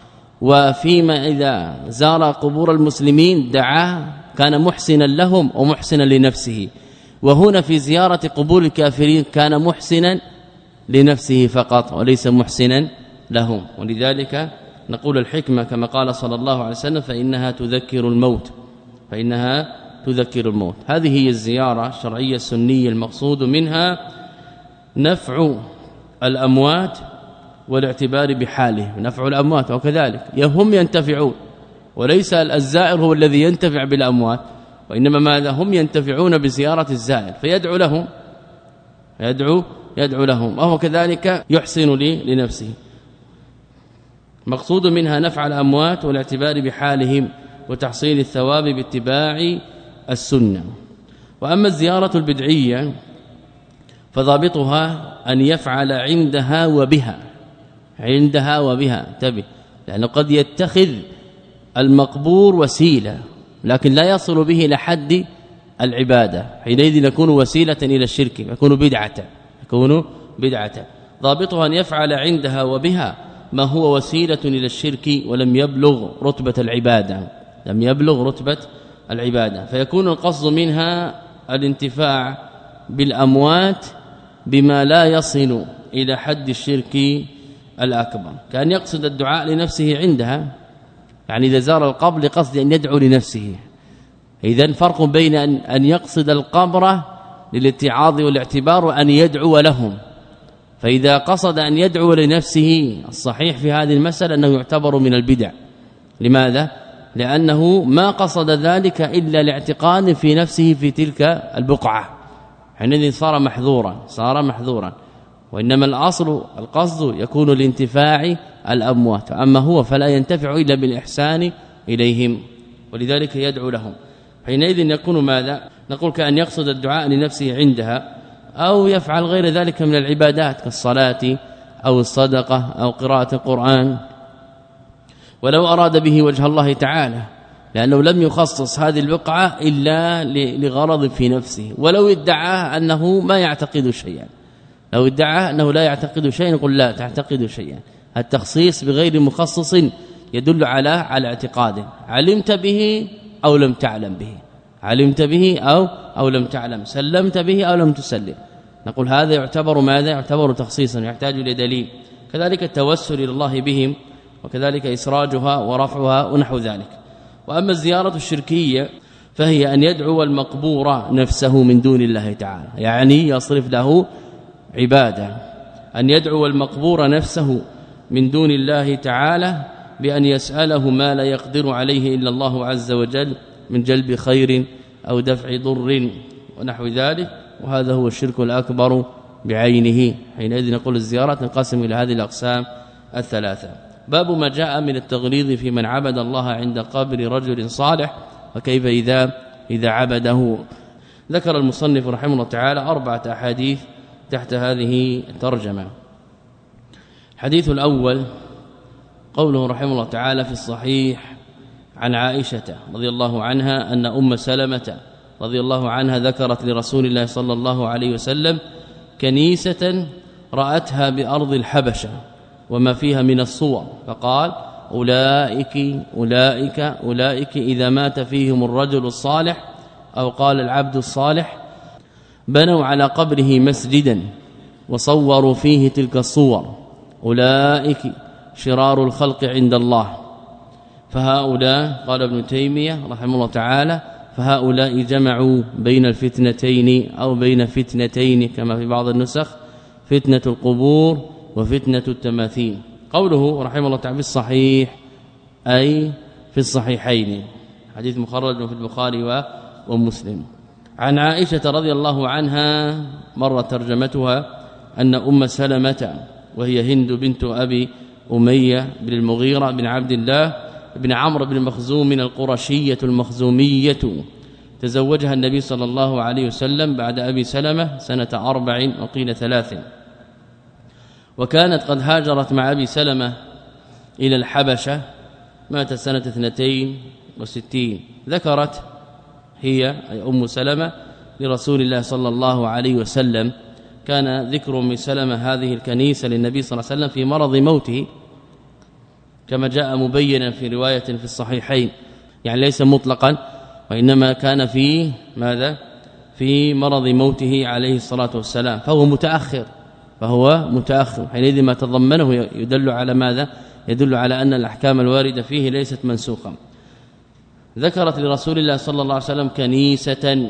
وفيما إذا زار قبور المسلمين دعا كان محسنا لهم ومحسنا لنفسه، وهنا في زيارة قبور الكافرين كان محسنا لنفسه فقط وليس محسنا لهم. ولذلك نقول الحكمة كما قال صلى الله عليه وسلم فإنها تذكر الموت، فإنها تذكر الموت. هذه هي الزيارة الشرعية السنية المقصود منها نفع الأموات والاعتبار بحالهم. نفع الأموات وكذلك هم ينتفعون، وليس الزائر هو الذي ينتفع بالأموات، وإنما ماذا؟ هم ينتفعون بزيارة الزائر فيدعو لهم يدعو يدعو لهم وهو كذلك يحسن لي لنفسه. مقصود منها نفع الأموات والاعتبار بحالهم وتحصيل الثواب باتباع السنة. وأما الزيارة البدعية فضابطها أن يفعل عندها وبها، عندها وبها انتبه، لأنه قد يتخذ المقبور وسيلة لكن لا يصل به إلى حد العبادة، حينئذ يكون وسيلة إلى الشرك، يكون بدعة يكون بدعة. ضابطها أن يفعل عندها وبها ما هو وسيلة إلى الشرك ولم يبلغ رتبة العبادة، لم يبلغ رتبة العبادة، فيكون القصد منها الانتفاع بالأموات بما لا يصل إلى حد الشرك الأكبر، كان يقصد الدعاء لنفسه عندها، يعني إذا زار القبر لقصد أن يدعو لنفسه. إذن فرق بين أن يقصد القبر للاتعاظ والاعتبار وأن يدعو لهم. فإذا قصد أن يدعو لنفسه الصحيح في هذه المسألة أنه يعتبر من البدع. لماذا؟ لأنه ما قصد ذلك إلا لاعتقاد في نفسه في تلك البقعة، حينئذ صار محظورا صار محظورا وإنما الأصل القصد يكون لانتفاع الأموات، أما هو فلا ينتفع إلا بالإحسان إليهم، ولذلك يدعو لهم. حينئذ يكون ماذا؟ نقول كأن يقصد الدعاء لنفسه عندها، أو يفعل غير ذلك من العبادات كالصلاة أو الصدقة أو قراءة القرآن، ولو أراد به وجه الله تعالى، لأنه لم يخصص هذه البقعة إلا لغرض في نفسه. ولو ادعى أنه ما يعتقد شيئا، لو ادعى أنه لا يعتقد شيئا نقول لا تعتقد شيئا. التخصيص بغير مخصص يدل على على اعتقاد، علمت به أو لم تعلم به، علمت به أو أو لم تعلم، سلمت به أو لم تسلم، نقول هذا يعتبر ماذا؟ يعتبر تخصيصا يحتاج إلى دليل. كذلك التوسل إلى الله بهم، وكذلك إسراجها ورفعها ونحو ذلك. وأما الزيارة الشركية فهي أن يدعو المقبور نفسه من دون الله تعالى، يعني يصرف له عبادة، أن يدعو المقبور نفسه من دون الله تعالى بأن يسأله ما لا يقدر عليه إلا الله عز وجل من جلب خير أو دفع ضر ونحو ذلك، وهذا هو الشرك الأكبر بعينه. حينئذ نقول الزيارة تنقسم إلى هذه الأقسام الثلاثة. باب ما جاء من التغليظ في من عبد الله عند قبر رجل صالح، وكيف إذا إذا عبده. ذكر المصنف رحمه الله تعالى أربعة أحاديث تحت هذه الترجمة. الحديث الأول قوله رحمه الله تعالى في الصحيح عن عائشة رضي الله عنها أن أم سلمة رضي الله عنها ذكرت لرسول الله صلى الله عليه وسلم كنيسة رأتها بأرض الحبشة وما فيها من الصور، فقال أولئك أولئك أولئك إذا مات فيهم الرجل الصالح أو قال العبد الصالح بنوا على قبره مسجدا وصوروا فيه تلك الصور، أولئك شرار الخلق عند الله. فهؤلاء قال ابن تيمية رحمه الله تعالى فهؤلاء جمعوا بين الفتنتين أو بين فتنتين كما في بعض النسخ، فتنة القبور وفتنة التماثيل. قوله رحمه الله تعالى في الصحيح أي في الصحيحين، حديث مخرج في البخاري ومسلم. عن عائشة رضي الله عنها مر ترجمتها أن أم سلمة وهي هند بنت أبي أمية بن المغيرة بن عبد الله بن عمرو بن مخزوم القرشية المخزومية تزوجها النبي صلى الله عليه وسلم بعد أبي سلمة سنة أربع وقيل ثلاث، وكانت قد هاجرت مع أبي سلمة إلى الحبشة، مات سنة اثنتين وستين. ذكرت هي أي أم سلمة لرسول الله صلى الله عليه وسلم، كان ذكر أم سلمة هذه الكنيسة للنبي صلى الله عليه وسلم في مرض موته كما جاء مبينا في رواية في الصحيحين، يعني ليس مطلقا وإنما كان في ماذا؟ في مرض موته عليه الصلاة والسلام، فهو متأخر فهو متأخر حينئذ ما تضمنه يدل على ماذا؟ يدل على أن الأحكام الواردة فيه ليست منسوخة. ذكرت لرسول الله صلى الله عليه وسلم كنيسة،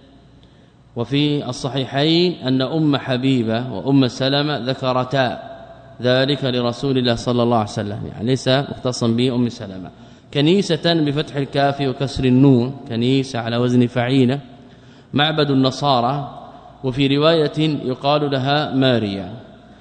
وفي الصحيحين أن أم حبيبة وأم سلمة ذكرتا ذلك لرسول الله صلى الله عليه وسلم، يعني ليس مختصا به أم سلمة. كنيسة بفتح الكاف وكسر النون، كنيسة على وزن فعيلة، معبد النصارى، وفي رواية يقال لها ماريا.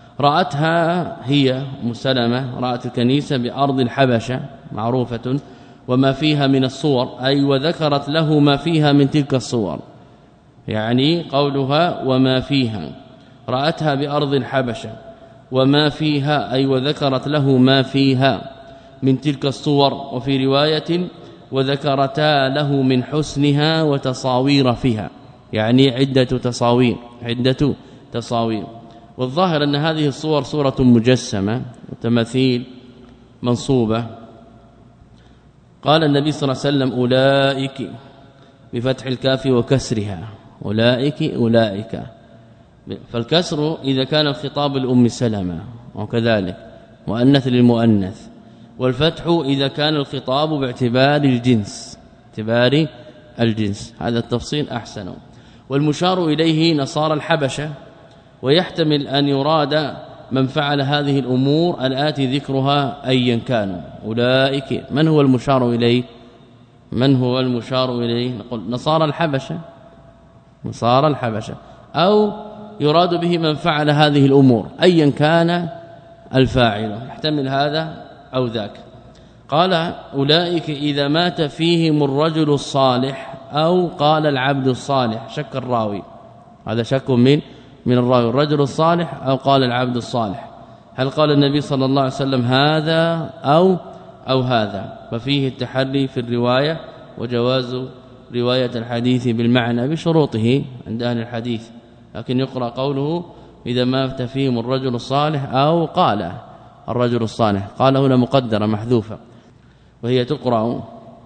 رأتها هي أم سلمة رأت الكنيسة بأرض الحبشة معروفة وما فيها من الصور، أي وذكرت له ما فيها من تلك الصور، يعني قولها وما فيها، رأتها بأرض الحبشة وما فيها أي وذكرت له ما فيها من تلك الصور. وفي رواية وذكرتا له من حسنها وتصاوير فيها، يعني عدة تصاوير عدة تصاوير. والظاهر أن هذه الصور صورة مجسمة وتماثيل منصوبة. قال النبي صلى الله عليه وسلم أولئك بفتح الكاف وكسرها، أولئك أولئك، فالكسر إذا كان الخطاب الأم سلمة وكذلك مؤنث للمؤنث، والفتح إذا كان الخطاب باعتبار الجنس اعتبار الجنس، هذا التفصيل أحسن. والمشار إليه نصارى الحبشة، ويحتمل أن يراد من فعل هذه الأمور الآتي ذكرها أيا كانوا. أولئك من هو المشار إليه؟ من هو المشار إليه؟ نقول نصارى الحبشة، نصارى الحبشة أو يراد به من فعل هذه الأمور أيا كان الفاعل، يحتمل هذا أو ذاك. قال أولئك إذا مات فيهم الرجل الصالح أو قال العبد الصالح، شك الراوي، هذا شك من من الراوي، الرجل الصالح أو قال العبد الصالح، هل قال النبي صلى الله عليه وسلم هذا أو أو هذا؟ ففيه التحري في الرواية وجواز رواية الحديث بالمعنى بشروطه عند أهل الحديث، لكن يقرأ قوله إذا مات فيهم الرجل الصالح أو قال الرجل الصالح، قال هنا مقدرة محذوفة وهي تقرأ.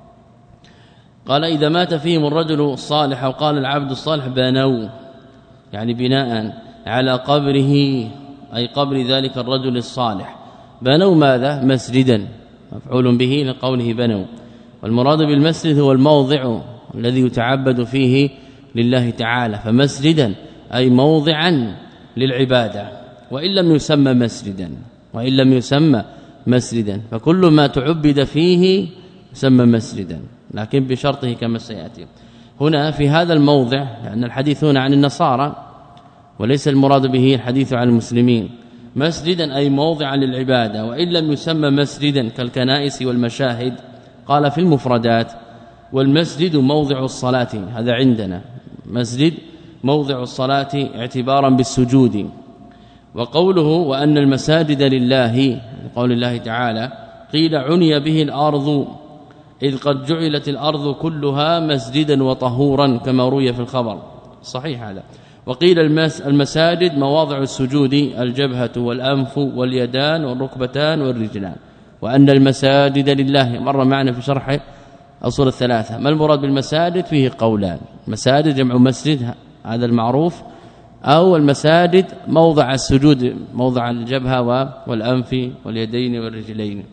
قال إذا مات فيهم الرجل الصالح أو قال العبد الصالح بنوا، يعني بناء على قبره أي قبر ذلك الرجل الصالح. بنوا ماذا؟ مسجدا، مفعول به لقوله بنوا، والمراد بالمسجد هو الموضع الذي يتعبد فيه لله تعالى، فمسجدا أي موضعا للعبادة، وإن لم يسمى مسجدا وإن لم يسمى مسجدا فكل ما تعبد فيه يسمى مسجدا، لكن بشرطه كما سيأتي. هنا في هذا الموضع، لأن الحديث هنا عن النصارى وليس المراد به الحديث عن المسلمين، مسجدا أي موضعا للعبادة، وإن لم يسمى مسجدا كالكنائس والمشاهد. قال في المفردات والمسجد موضع الصلاة، هذا عندنا مسجد موضع الصلاة اعتبارا بالسجود. وقوله وأن المساجد لله، قول الله تعالى قيل عني به الأرض إذ قد جعلت الأرض كلها مسجدا وطهورا كما روي في الخبر، صحيح هذا. وقيل المساجد مواضع السجود الجبهة والأنف واليدان والركبتان والرجلان، وأن المساجد لله مر معنا في شرح أصول الثلاثة. ما المراد بالمساجد؟ فيه قولان، مساجد جمع مسجد هذا المعروف، أو المساجد موضع السجود موضع الجبهة والأنف واليدين والرجلين.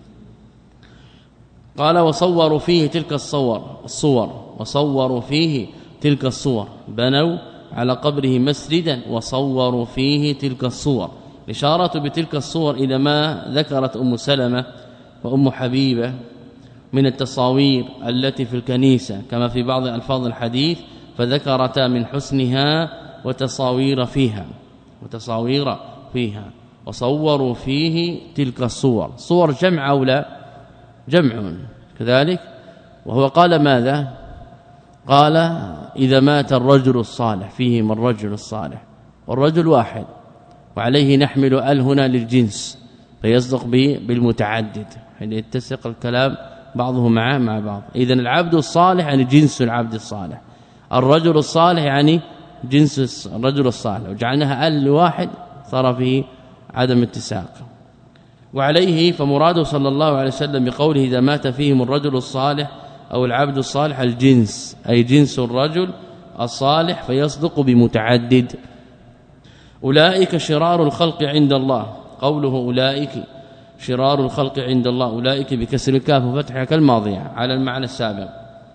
قال وصوروا فيه تلك الصور الصور وصوروا فيه تلك الصور، بنوا على قبره مسجدا وصوروا فيه تلك الصور. الإشارة بتلك الصور إلى ما ذكرت أم سلمة وأم حبيبة من التصاوير التي في الكنيسة كما في بعض ألفاظ الحديث، فذكرتا من حسنها وتصاوير فيها وتصاوير فيها وصوروا فيه تلك الصور. صور جمع أو لا؟ جمع كذلك. وهو قال ماذا؟ قال إذا مات الرجل الصالح فيهم الرجل الصالح، والرجل واحد، وعليه نحمل ال هنا للجنس فيصدق به بالمتعدد، حين يتسق الكلام بعضه مع مع بعض. إذن العبد الصالح يعني جنس العبد الصالح، الرجل الصالح يعني جنس الرجل الصالح، وجعلناها ال لواحد صار فيه عدم اتساق. وعليه فمراده صلى الله عليه وسلم بقوله إذا مات فيهم الرجل الصالح أو العبد الصالح الجنس، أي جنس الرجل الصالح، فيصدق بمتعدد. أولئك شرار الخلق عند الله، قوله أولئك شرار الخلق عند الله، أولئك بكسر الكاف وفتحها كالماضية على المعنى السابق.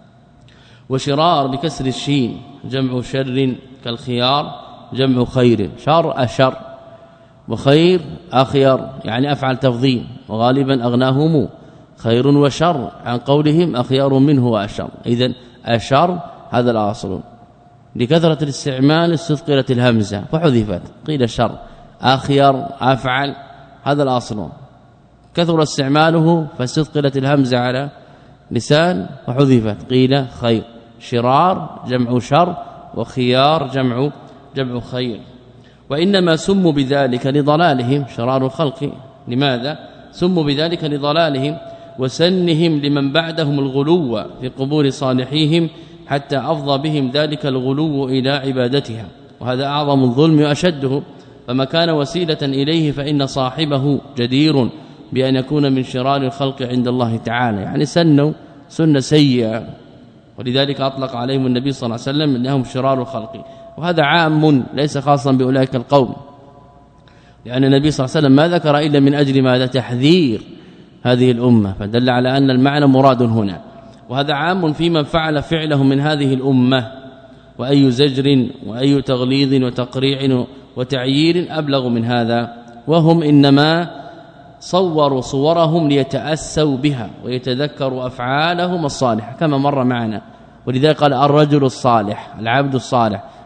وشرار بكسر الشين جمع شر كالخيار جمع خير، شر أشر، وخير أخير يعني أفعل تفضيل، وغالبا أغناهم خير وشر عن قولهم أخيار منه وأشر. إذن أشر هذا الأصل، لكثرة الاستعمال استثقلت الهمزة فحذفت قيل شر. أخير أفعل هذا الأصل، كثر استعماله فاستثقلت الهمزة على لسان وحذفت قيل خير. شرار جمع شر، وخيار جمع جمع خير. وإنما سموا بذلك لضلالهم، شرار الخلق. لماذا سموا بذلك؟ لضلالهم وسنهم لمن بعدهم الغلو في قبور صالحيهم، حتى أفضى بهم ذلك الغلو إلى عبادتها، وهذا أعظم الظلم وأشده. فما كان وسيلة إليه فإن صاحبه جدير بأن يكون من شرار الخلق عند الله تعالى، يعني سنوا سنة سيئة، ولذلك أطلق عليهم النبي صلى الله عليه وسلم أنهم شرار الخلق. وهذا عام ليس خاصا بأولئك القوم، لأن النبي صلى الله عليه وسلم ما ذكر إلا من أجل ماذا؟ تحذير هذه الأمة، فدل على أن المعنى مراد هنا. وهذا عام في من فعل فعله من هذه الأمة، وأي زجر وأي تغليظ وتقريع وتعيير أبلغ من هذا. وهم إنما صوروا صورهم ليتأسوا بها ويتذكروا أفعالهم الصالحة كما مر معنا. ولذلك قال الرجل الصالح العبد الصالح،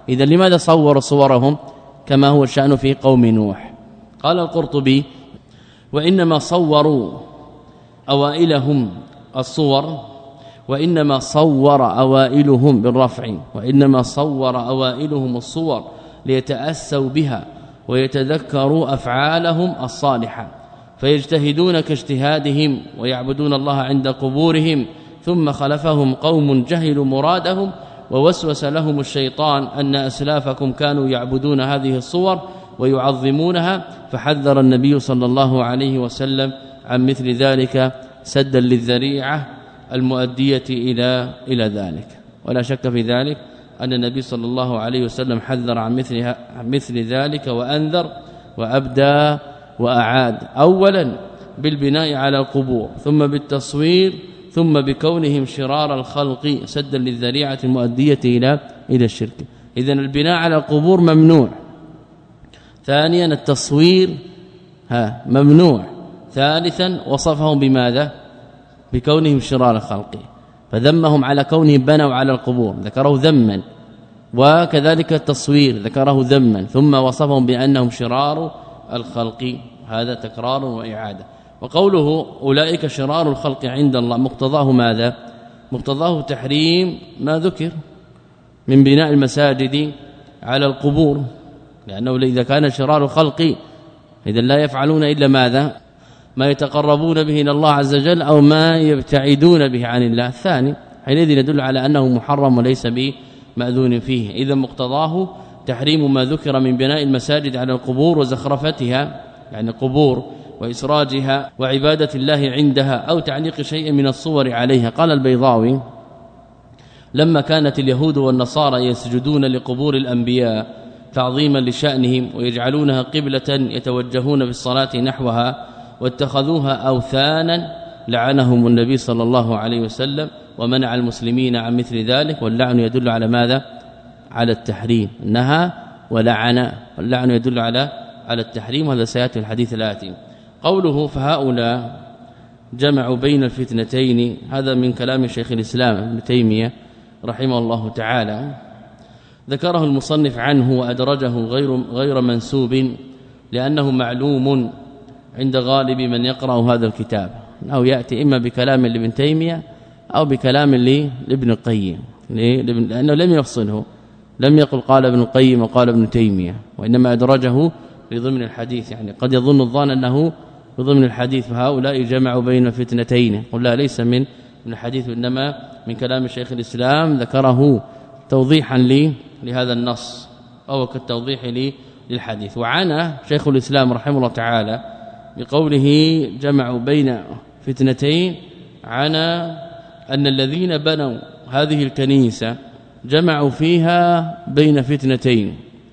إذا لماذا صوروا صورهم كما هو الشأن في قوم نوح؟ قال القرطبي وإنما صوروا أوائلهم الصور وإنما صور أوائلهم بالرفع وإنما صور أوائلهم الصور ليتأسوا بها ويتذكروا أفعالهم الصالحة فيجتهدون كاجتهادهم ويعبدون الله عند قبورهم ثم خلفهم قوم جهلوا مرادهم ووسوس لهم الشيطان أن أسلافكم كانوا يعبدون هذه الصور ويعظمونها فحذر النبي صلى الله عليه وسلم عن مثل ذلك سدا للذريعة المؤدية إلى إلى ذلك. ولا شك في ذلك أن النبي صلى الله عليه وسلم حذر عن مثل عن مثل ذلك وأنذر وأبدى وأعاد أولا بالبناء على القبور ثم بالتصوير ثم بكونهم شرار الخلق سدا للذريعة المؤدية إلى إلى الشرك. إذن البناء على القبور ممنوع. ثانيا التصوير ها ممنوع. ثالثا وصفهم بماذا؟ بكونهم شرار الخلق فذمهم على كونهم بنوا على القبور ذكره ذما وكذلك التصوير ذكره ذما ثم وصفهم بأنهم شرار الخلق هذا تكرار وإعادة. وقوله أولئك شرار الخلق عند الله مقتضاه ماذا؟ مقتضاه تحريم ما ذكر من بناء المساجد على القبور لأنه إذا كان شرار الخلق إذا لا يفعلون إلا ماذا؟ ما يتقربون به إلى الله عز وجل أو ما يبتعدون به عن الله. الثاني حينئذ يدل على أنه محرم وليس بمأذون فيه. إذا مقتضاه تحريم ما ذكر من بناء المساجد على القبور وزخرفتها يعني قبور وإسراجها وعبادة الله عندها أو تعليق شيء من الصور عليها. قال البيضاوي لما كانت اليهود والنصارى يسجدون لقبور الأنبياء تعظيما لشأنهم ويجعلونها قبلة يتوجهون بالصلاة نحوها واتخذوها أوثانا لعنهم النبي صلى الله عليه وسلم ومنع المسلمين عن مثل ذلك. واللعن يدل على ماذا؟ على التحريم. نهى ولعن واللعن يدل على على التحريم وهذا سياتي الحديث الآتي. قوله فهؤلاء جمعوا بين الفتنتين هذا من كلام شيخ الإسلام ابن تيمية رحمه الله تعالى ذكره المصنف عنه وأدرجه غير غير منسوب لأنه معلوم عند غالب من يقرأ هذا الكتاب أو يأتي إما بكلام لابن تيمية أو بكلام لابن القيم لأنه لم يفصله لم يقل قال ابن القيم وقال ابن تيمية وإنما أدرجه في ضمن الحديث يعني قد يظن الظان أنه في ضمن الحديث فهؤلاء جمعوا بين الفتنتين قل لا ليس من من الحديث إنما من كلام شيخ الإسلام ذكره توضيحا لي لهذا النص أو كالتوضيح لي للحديث. وعنى شيخ الإسلام رحمه الله تعالى بقوله جمعوا بين فتنتين عنى أن الذين بنوا هذه الكنيسة جمعوا فيها بين فتنتين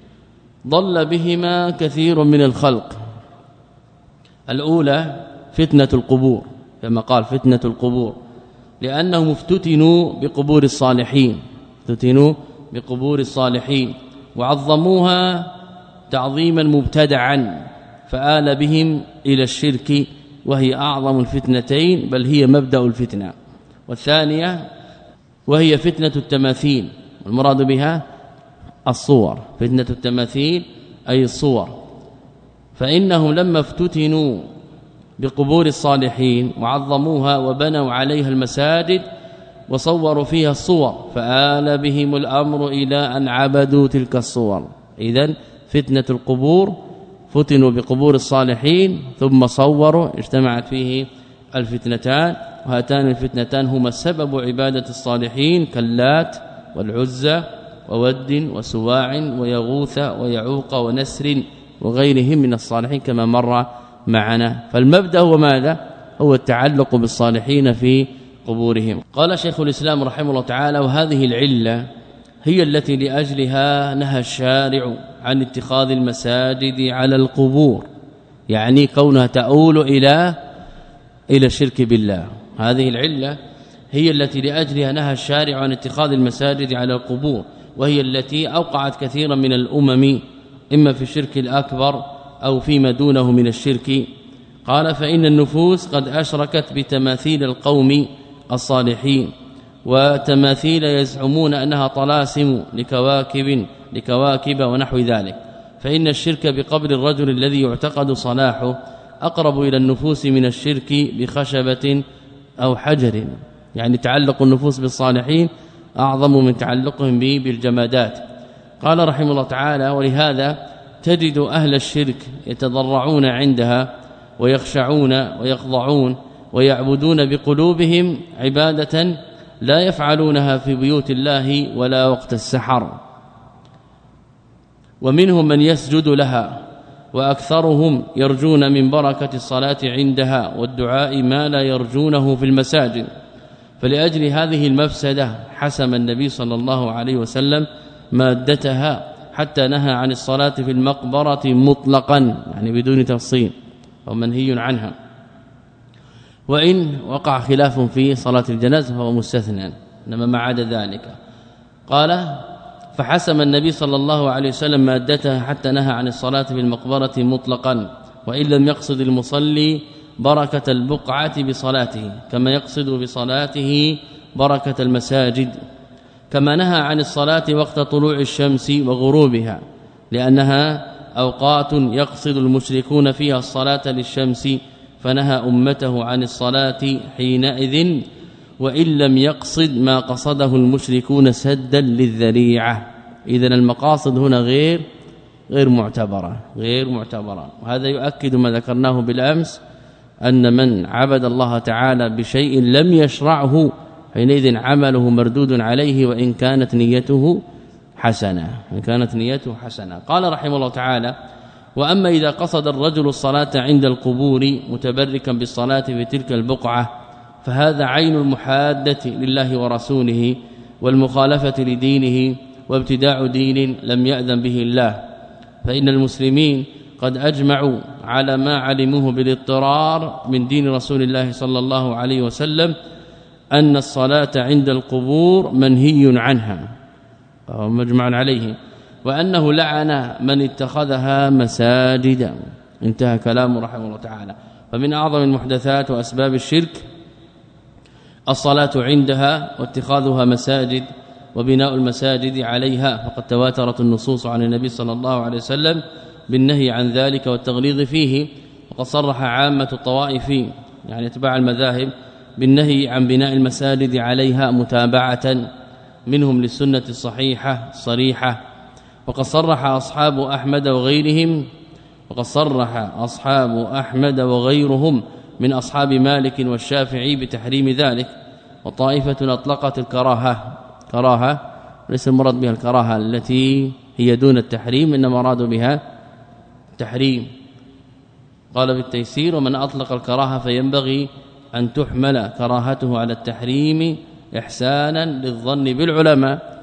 ضل بهما كثير من الخلق. الأولى فتنة القبور كما قال فتنة القبور لأنهم افتتنوا بقبور الصالحين افتتنوا بقبور الصالحين وعظموها تعظيما مبتدعا فآل بهم إلى الشرك وهي أعظم الفتنتين بل هي مبدأ الفتنة. والثانية وهي فتنة التماثيل والمراد بها الصور فتنة التماثيل أي الصور فإنهم لما افتتنوا بقبور الصالحين وعظموها وبنوا عليها المساجد وصوروا فيها الصور فآل بهم الأمر إلى أن عبدوا تلك الصور. إذن فتنة القبور فتنوا بقبور الصالحين ثم صوروا اجتمعت فيه الفتنتان وهاتان الفتنتان هما سبب عبادة الصالحين كاللات والعزى وود وسواع ويغوث ويعوق ونسر وغيرهم من الصالحين كما مر معنا. فالمبدأ هو ماذا؟ هو التعلق بالصالحين في قبورهم. قال شيخ الإسلام رحمه الله تعالى وهذه العلة هي التي لأجلها نهى الشارع عن اتخاذ المساجد على القبور يعني كونها تؤول إلى إلى الشرك بالله. هذه العلة هي التي لأجلها نهى الشارع عن اتخاذ المساجد على القبور وهي التي أوقعت كثيرا من الأمم إما في الشرك الأكبر أو فيما دونه من الشرك. قال فإن النفوس قد أشركت بتماثيل القوم الصالحين وتماثيل يزعمون أنها طلاسم لكواكب لكواكب ونحو ذلك. فإن الشرك بقبر الرجل الذي يعتقد صلاحه أقرب إلى النفوس من الشرك بخشبة أو حجر، يعني تعلق النفوس بالصالحين أعظم من تعلقهم به بالجمادات. قال رحمه الله تعالى: ولهذا تجد أهل الشرك يتضرعون عندها ويخشعون ويخضعون ويعبدون بقلوبهم عبادة لا يفعلونها في بيوت الله ولا وقت السحر. ومنهم من يسجد لها، وأكثرهم يرجون من بركة الصلاة عندها والدعاء ما لا يرجونه في المساجد. فلأجل هذه المفسدة حسم النبي صلى الله عليه وسلم مادتها حتى نهى عن الصلاة في المقبرة مطلقا، يعني بدون تفصيل، ومنهي عنها. وإن وقع خلاف في صلاة الجنازة فهو مستثنى، إنما ما عدا ذلك. قال: فحسم النبي صلى الله عليه وسلم مادتها حتى نهى عن الصلاة في المقبرة مطلقا، وإن لم يقصد المصلي بركة البقعة بصلاته كما يقصد بصلاته بركة المساجد. كما نهى عن الصلاة وقت طلوع الشمس وغروبها، لأنها أوقات يقصد المشركون فيها الصلاة للشمس، فنهى أمته عن الصلاة حينئذ، وإن لم يقصد ما قصده المشركون سدا للذريعة. إذن المقاصد هنا غير غير معتبرة غير معتبرة وهذا يؤكد ما ذكرناه بالأمس، أن من عبد الله تعالى بشيء لم يشرعه حينئذ عمله مردود عليه، وإن كانت نيته حسنة إن كانت نيته حسنة. قال رحمه الله تعالى: وأما إذا قصد الرجل الصلاة عند القبور متبركا بالصلاة في تلك البقعة فهذا عين المحادة لله ورسوله والمخالفة لدينه وابتداع دين لم يأذن به الله. فإن المسلمين قد أجمعوا على ما علموه بالاضطرار من دين رسول الله صلى الله عليه وسلم أن الصلاة عند القبور منهي عنها مجمع عليه، وأنه لعن من اتخذها مساجدا. انتهى كلامه رحمه الله تعالى. فمن أعظم المحدثات وأسباب الشرك الصلاة عندها واتخاذها مساجد وبناء المساجد عليها، فقد تواترت النصوص عن النبي صلى الله عليه وسلم بالنهي عن ذلك والتغليظ فيه، وقد صرح عامة الطوائف يعني اتباع المذاهب بالنهي عن بناء المساجد عليها متابعة منهم للسنة الصحيحة الصريحة. وقد صرح أصحاب أحمد وغيرهم وقد صرح أصحاب أحمد وغيرهم من أصحاب مالك والشافعي بتحريم ذلك. وطائفة أطلقت الكراهة كراهة ليس المراد بها الكراهة التي هي دون التحريم، إنما أرادوا بها تحريم. قال بالتيسير: ومن أطلق الكراهة فينبغي أن تحمل كراهته على التحريم إحسانا للظن بالعلماء،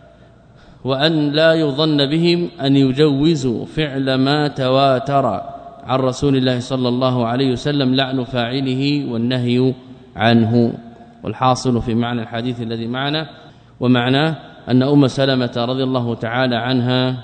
وأن لا يظن بهم أن يجوزوا فعل ما تواتر عن رسول الله صلى الله عليه وسلم لعن فاعله والنهي عنه. والحاصل في معنى الحديث الذي معنا ومعناه أن أم سلمة رضي الله تعالى عنها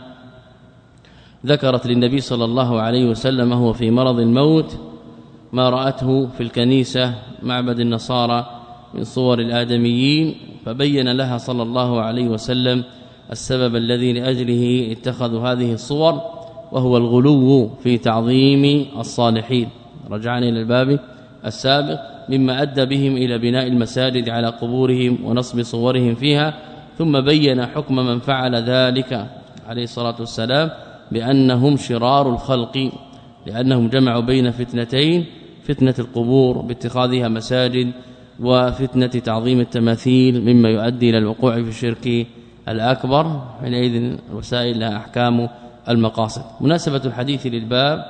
ذكرت للنبي صلى الله عليه وسلم وهو في مرض الموت ما رأته في الكنيسة معبد النصارى من صور الآدميين، فبين لها صلى الله عليه وسلم السبب الذي لأجله اتخذوا هذه الصور، وهو الغلو في تعظيم الصالحين. رجعنا إلى الباب السابق مما أدى بهم إلى بناء المساجد على قبورهم ونصب صورهم فيها، ثم بين حكم من فعل ذلك عليه الصلاة والسلام بأنهم شرار الخلق، لأنهم جمعوا بين فتنتين: فتنة القبور باتخاذها مساجد، وفتنة تعظيم التماثيل مما يؤدي إلى الوقوع في الشرك الأكبر. حينئذ الوسائل لها أحكام المقاصد. مناسبة الحديث للباب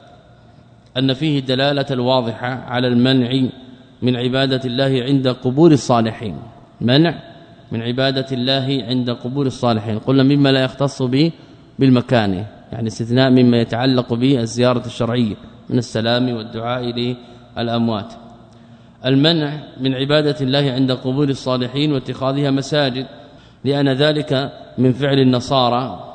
أن فيه الدلالة الواضحة على المنع من عبادة الله عند قبور الصالحين، منع من عبادة الله عند قبور الصالحين. قلنا مما لا يختص به بالمكان، يعني استثناء مما يتعلق به الزيارة الشرعية من السلام والدعاء للأموات. المنع من عبادة الله عند قبور الصالحين واتخاذها مساجد، لأن ذلك من فعل النصارى،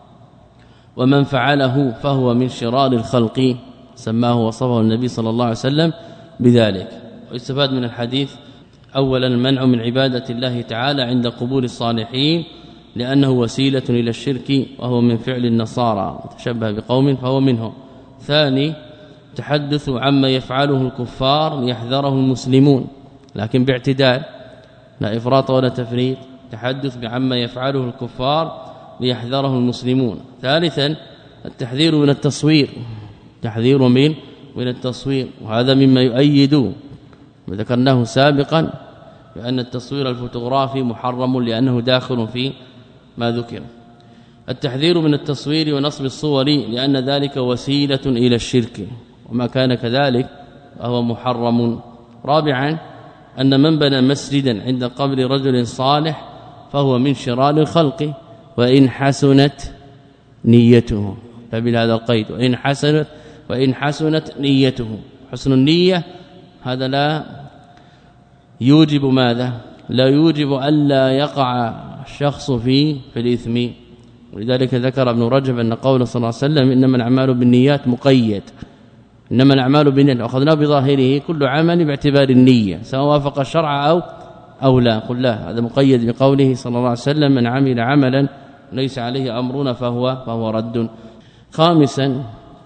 ومن فعله فهو من شرار الخلق، سماه وصفه النبي صلى الله عليه وسلم بذلك. ويستفاد من الحديث أولا المنع من عبادة الله تعالى عند قبور الصالحين لأنه وسيلة إلى الشرك وهو من فعل النصارى تشبه بقوم فهو منهم. ثاني تحدث عما يفعله الكفار ليحذره المسلمون لكن باعتدال لا إفراط ولا تفريط، تحدث بعما يفعله الكفار ليحذره المسلمون. ثالثا التحذير من التصوير، تحذير من من التصوير، وهذا مما يؤيد وذكرناه سابقا بأن التصوير الفوتوغرافي محرم لأنه داخل في ما ذكر. التحذير من التصوير ونصب الصور لأن ذلك وسيلة إلى الشرك وما كان كذلك فهو محرم. رابعا أن من بنى مسجدا عند قبر رجل صالح فهو من شرار الخلق وإن حسنت نيته، فبهذا القيد وإن حسنت وإن حسنت نيته. حسن النية هذا لا يوجب ماذا؟ لا يوجب ألا يقع الشخص في في الإثم. ولذلك ذكر ابن رجب أن قول صلى الله عليه وسلم إنما الأعمال بالنيات مقيد، إنما الأعمال بالنيات أخذنا بظاهره كل عمل باعتبار النية سواء وافق الشرع أو أو لا. قل لا، هذا مقيد بقوله صلى الله عليه وسلم من عمل عملا ليس عليه أمرنا فهو فهو رد. خامسا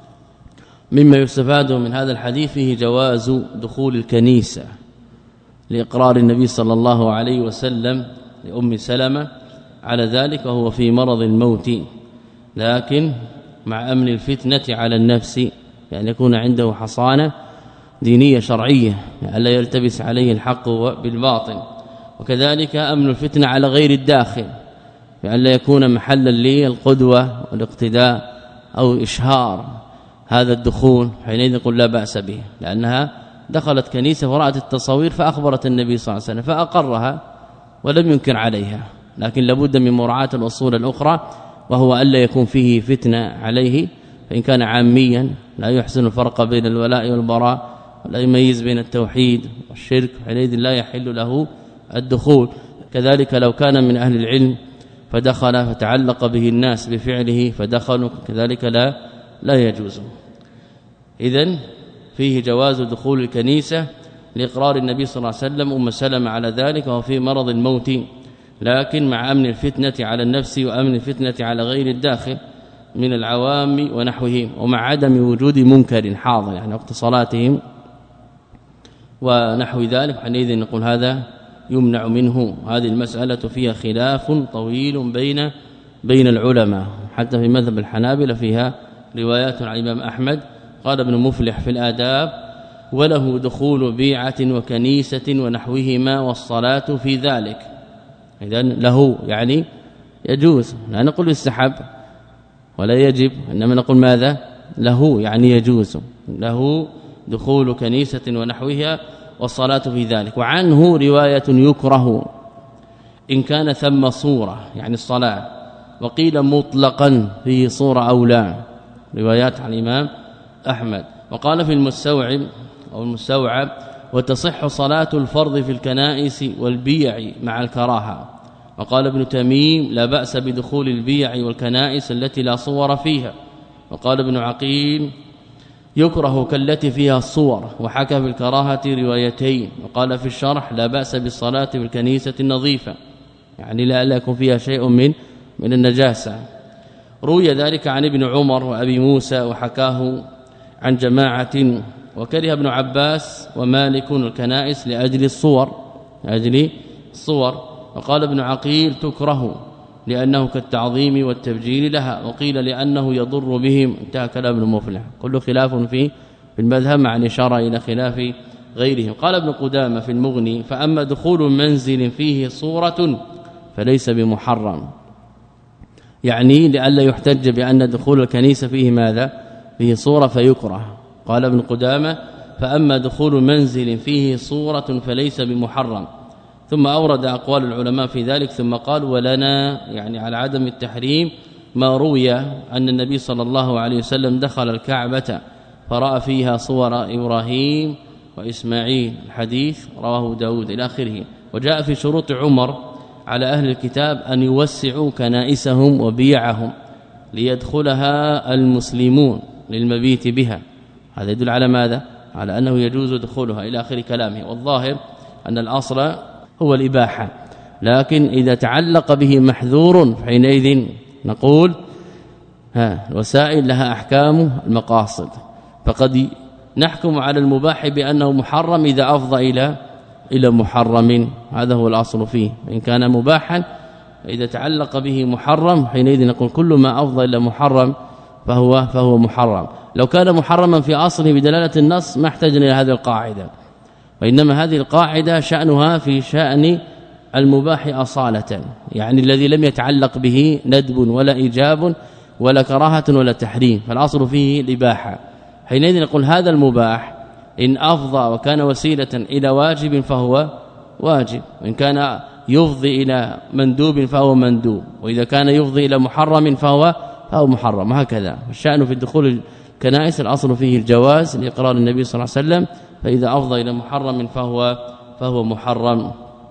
مما يستفاد من هذا الحديث فيه جواز دخول الكنيسة لإقرار النبي صلى الله عليه وسلم لأم سلمة على ذلك وهو في مرض الموت، لكن مع أمن الفتنة على النفس، يعني يكون عنده حصانة دينية شرعية ألا يلتبس عليه الحق بالباطل، وكذلك أمن الفتنة على غير الداخل لألا يكون محلا للقدوة والاقتداء أو إشهار هذا الدخول، حينئذ نقول لا بأس به لأنها دخلت كنيسة ورأت التصاوير فأخبرت النبي صلى الله عليه وسلم فأقرها ولم ينكر عليها، لكن لابد من مراعاة الأصول الأخرى وهو ألا يكون فيه فتنة عليه، فإن كان عاميا لا يحسن الفرق بين الولاء والبراء ولا يميز بين التوحيد والشرك حينئذ لا يحل له الدخول. كذلك لو كان من أهل العلم فدخل فتعلق به الناس بفعله فدخلوا كذلك لا لا يجوز. إذن فيه جواز دخول الكنيسة لإقرار النبي صلى الله عليه وسلم أم سلمة على ذلك وهو في مرض الموت، لكن مع أمن الفتنة على النفس وأمن الفتنة على غير الداخل من العوام ونحوهم، ومع عدم وجود منكر حاضر يعني وقت صلاتهم ونحو ذلك، حينئذ نقول هذا يمنع منه. هذه المسألة فيها خلاف طويل بين بين العلماء، حتى في مذهب الحنابلة فيها روايات عن الإمام أحمد. قال ابن مفلح في الآداب وله دخول بيعة وكنيسة ونحوهما والصلاة في ذلك. إذن له يعني يجوز، لا نقول يستحب ولا يجب، إنما نقول ماذا؟ له يعني يجوز، له دخول كنيسة ونحوها والصلاة في ذلك. وعنه رواية يكره إن كان ثم صورة يعني الصلاة، وقيل مطلقا فيه صورة أو لا، روايات عن الإمام أحمد. وقال في المستوعب أو المستوعب وتصح صلاة الفرض في الكنائس والبيع مع الكراهة. وقال ابن تميم لا بأس بدخول البيع والكنائس التي لا صور فيها. وقال ابن عقيل يكره كالتي فيها الصور، وحكى بالكراهة روايتين. وقال في الشرح لا بأس بالصلاة في الكنيسة النظيفة، يعني لا يكون فيها شيء من من النجاسة. روي ذلك عن ابن عمر وأبي موسى وحكاه عن جماعة. وكره ابن عباس ومالك الكنائس لأجل الصور لأجل الصور. وقال ابن عقيل تكره لأنه كالتعظيم والتبجيل لها، وقيل لأنه يضر بهم. انتهى كلام ابن مفلح. كل خلاف في في المذهب مع الإشارة إلى خلاف غيرهم. قال ابن قدامة في المغني فأما دخول منزل فيه صورة فليس بمحرم، يعني لئلا يحتج بأن دخول الكنيسة فيه ماذا؟ فيه صورة فيكره. قال ابن قدامة فأما دخول منزل فيه صورة فليس بمحرم. ثم أورد أقوال العلماء في ذلك، ثم قال ولنا يعني على عدم التحريم ما روي أن النبي صلى الله عليه وسلم دخل الكعبة فرأى فيها صور إبراهيم وإسماعيل، الحديث رواه داود إلى آخره. وجاء في شروط عمر على أهل الكتاب أن يوسعوا كنائسهم وبيعهم ليدخلها المسلمون للمبيت بها. هذا يدل على ماذا؟ على أنه يجوز دخولها إلى آخر كلامه. والظاهر أن الأصل هو الإباحة، لكن إذا تعلق به محذور حينئذ نقول ها الوسائل لها أحكام المقاصد، فقد نحكم على المباح بأنه محرم إذا أفضى إلى إلى محرم، هذا هو الأصل فيه. إن كان مباحا إذا تعلق به محرم حينئذ نقول كل ما أفضى إلى محرم فهو فهو محرم. لو كان محرما في أصله بدلالة النص ما احتاجنا إلى هذه القاعدة، وإنما هذه القاعدة شأنها في شأن المباح أصالة، يعني الذي لم يتعلق به ندب ولا إيجاب ولا كراهة ولا تحريم، فالأصل فيه الإباحة. حينئذ نقول هذا المباح إن أفضى وكان وسيلة إلى واجب فهو واجب، وإن كان يفضي إلى مندوب فهو مندوب، وإذا كان يفضي إلى محرم فهو فهو محرم، هكذا. الشأن في الدخول الكنائس الأصل فيه الجواز لإقرار النبي صلى الله عليه وسلم، فإذا أفضى إلى محرم فهو فهو محرم.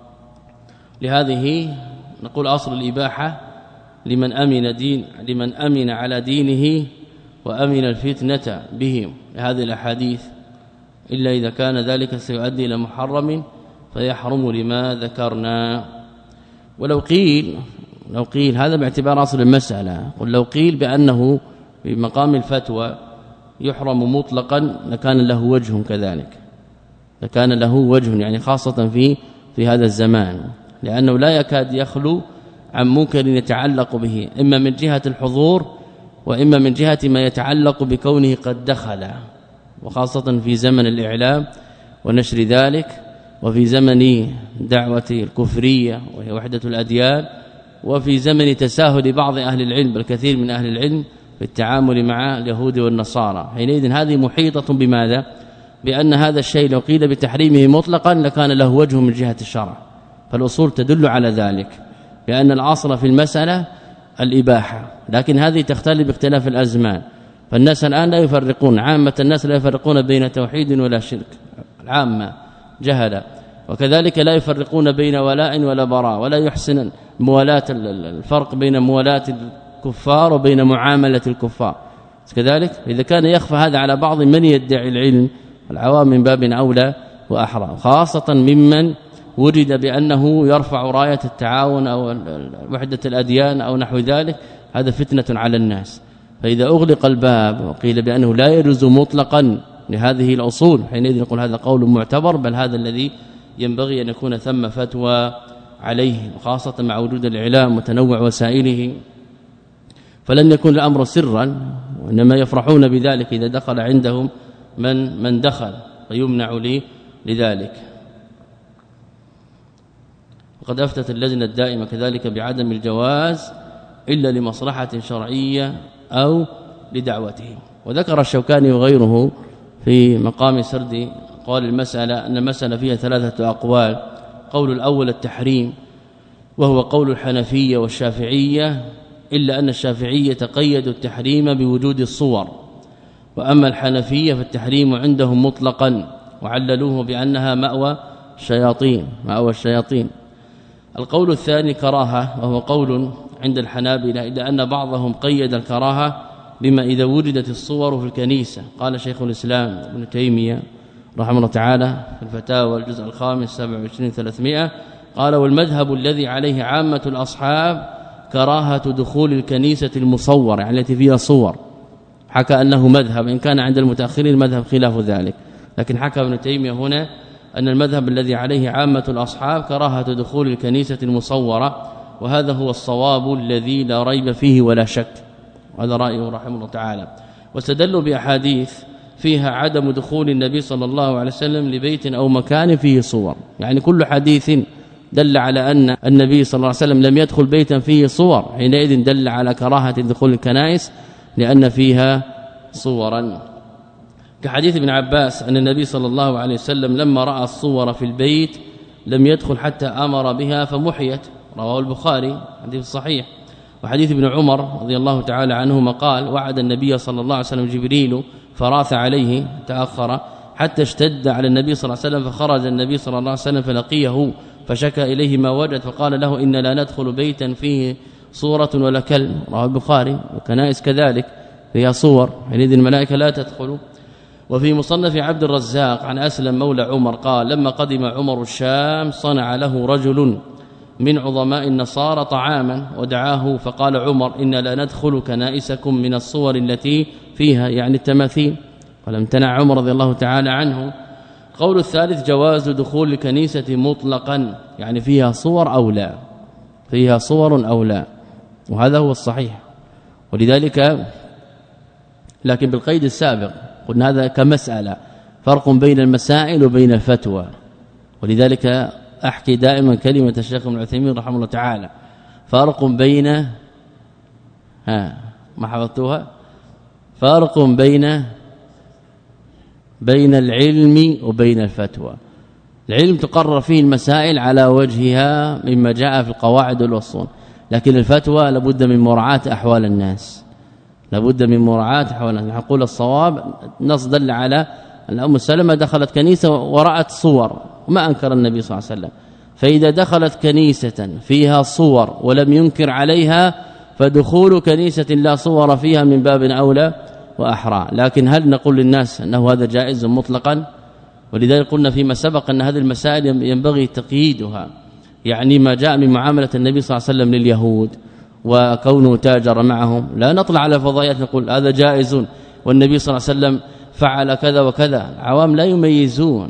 لهذه نقول أصل الإباحة لمن أمن دين لمن أمن على دينه وأمن الفتنة به، هذه الأحاديث، إلا إذا كان ذلك سيؤدي إلى محرم فيحرم لما ذكرنا. ولو قيل لو قيل هذا باعتبار أصل المسألة، قل لو قيل بأنه في مقام الفتوى يحرم مطلقا لكان له وجه كذلك، لكان له وجه يعني خاصة في في هذا الزمان، لأنه لا يكاد يخلو عن منكر يتعلق به، إما من جهة الحضور وإما من جهة ما يتعلق بكونه قد دخل، وخاصة في زمن الإعلام ونشر ذلك، وفي زمن دعوة الكفرية وهي وحدة الأديان، وفي زمن تساهل بعض أهل العلم الكثير من أهل العلم في التعامل مع اليهود والنصارى. حينئذ هذه محيطة بماذا؟ بأن هذا الشيء لو قيل بتحريمه مطلقا لكان له وجه من جهة الشرع، فالأصول تدل على ذلك، لأن الأصل في المسألة الإباحة، لكن هذه تختلف باختلاف الأزمان. فالناس الآن لا يفرقون، عامة الناس لا يفرقون بين توحيد ولا شرك، العامة جهلا، وكذلك لا يفرقون بين ولاء ولا براء، ولا يحسن موالاة الفرق بين موالاة الكفار وبين معاملة الكفار كذلك. إذا كان يخفى هذا على بعض من يدعي العلم، العوام من باب أولى وأحرى، خاصة ممن وجد بأنه يرفع راية التعاون أو وحدة الأديان أو نحو ذلك، هذا فتنة على الناس. فإذا أغلق الباب وقيل بأنه لا يجوز مطلقا لهذه الأصول، حينئذ نقول هذا قول معتبر، بل هذا الذي ينبغي أن يكون ثم فتوى عليه، وخاصة مع وجود الإعلام وتنوع وسائله. فلن يكون الأمر سرا، وإنما يفرحون بذلك إذا دخل عندهم من من دخل ويمنع لي لذلك. وقد أفتت اللجنة الدائمة كذلك بعدم الجواز إلا لمصلحة شرعية أو لدعوته. وذكر الشوكاني وغيره في مقام سرد قال المسألة أن المسألة فيها ثلاثة أقوال. قول الأول التحريم، وهو قول الحنفية والشافعية، إلا أن الشافعية قيدوا التحريم بوجود الصور، وأما الحنفية فالتحريم عندهم مطلقا وعللوه بأنها مأوى الشياطين مأوى الشياطين. القول الثاني كراهة، وهو قول عند الحنابلة، إلا أن بعضهم قيد الكراهة بما إذا وجدت الصور في الكنيسة. قال شيخ الإسلام ابن تيمية رحمه الله تعالى في الفتاوى الجزء الخامس سبعة وعشرين ثلاثمائة، قال والمذهب الذي عليه عامة الأصحاب كراهة دخول الكنيسة المصورة، يعني التي فيها صور. حكى أنه مذهب، إن كان عند المتأخرين المذهب خلاف ذلك، لكن حكى ابن تيمية هنا أن المذهب الذي عليه عامة الأصحاب كراهة دخول الكنيسة المصورة، وهذا هو الصواب الذي لا ريب فيه ولا شك، هذا رأيه رحمه الله تعالى. واستدلوا بأحاديث فيها عدم دخول النبي صلى الله عليه وسلم لبيت أو مكان فيه صور، يعني كل حديث دل على أن النبي صلى الله عليه وسلم لم يدخل بيتا فيه صور، حينئذ دل على كراهة دخول الكنائس لأن فيها صورا. كحديث ابن عباس أن النبي صلى الله عليه وسلم لما رأى الصور في البيت لم يدخل حتى أمر بها فمحيت، رواه البخاري حديث صحيح. وحديث ابن عمر رضي الله تعالى عنهما قال وعد النبي صلى الله عليه وسلم جبريل فراث عليه تأخر حتى اشتد على النبي صلى الله عليه وسلم، فخرج النبي صلى الله عليه وسلم فلقيه فشكى إليه ما وجد، فقال له إن لا ندخل بيتا فيه صورة ولا كلب، رواه البخاري. وكنائس كذلك فيها صور، حينئذ الملائكة لا تدخل. وفي مصنف عبد الرزاق عن أسلم مولى عمر قال لما قدم عمر الشام صنع له رجل من عظماء النصارى طعاما ودعاه فقال عمر إن لا ندخل كنائسكم من الصور التي فيها يعني التماثيل ولم تنع عمر رضي الله تعالى عنه. قول الثالث جواز دخول الكنيسة مطلقا يعني فيها صور أو لا فيها صور أو لا وهذا هو الصحيح ولذلك لكن بالقيد السابق قلنا هذا كمسألة فرق بين المسائل وبين الفتوى ولذلك أحكي دائما كلمة الشيخ ابن عثيمين رحمه الله تعالى فرق بين ها ما حفظتوها فرق بين بين العلم وبين الفتوى. العلم تقرر فيه المسائل على وجهها مما جاء في القواعد والأصول لكن الفتوى لابد من مراعاة أحوال الناس لابد من مراعاة أحوال الناس. نقول الصواب نص دل على أن أم سلمة دخلت كنيسة ورأت صور وما أنكر النبي صلى الله عليه وسلم فإذا دخلت كنيسة فيها صور ولم ينكر عليها فدخول كنيسة لا صور فيها من باب أولى وأحرى. لكن هل نقول للناس أنه هذا جائز مطلقا ولذلك قلنا فيما سبق أن هذه المسائل ينبغي تقييدها يعني ما جاء من معاملة النبي صلى الله عليه وسلم لليهود وكونه تاجر معهم لا نطلع على فضائيات نقول هذا جائز والنبي صلى الله عليه وسلم فعل كذا وكذا. العوام لا يميزون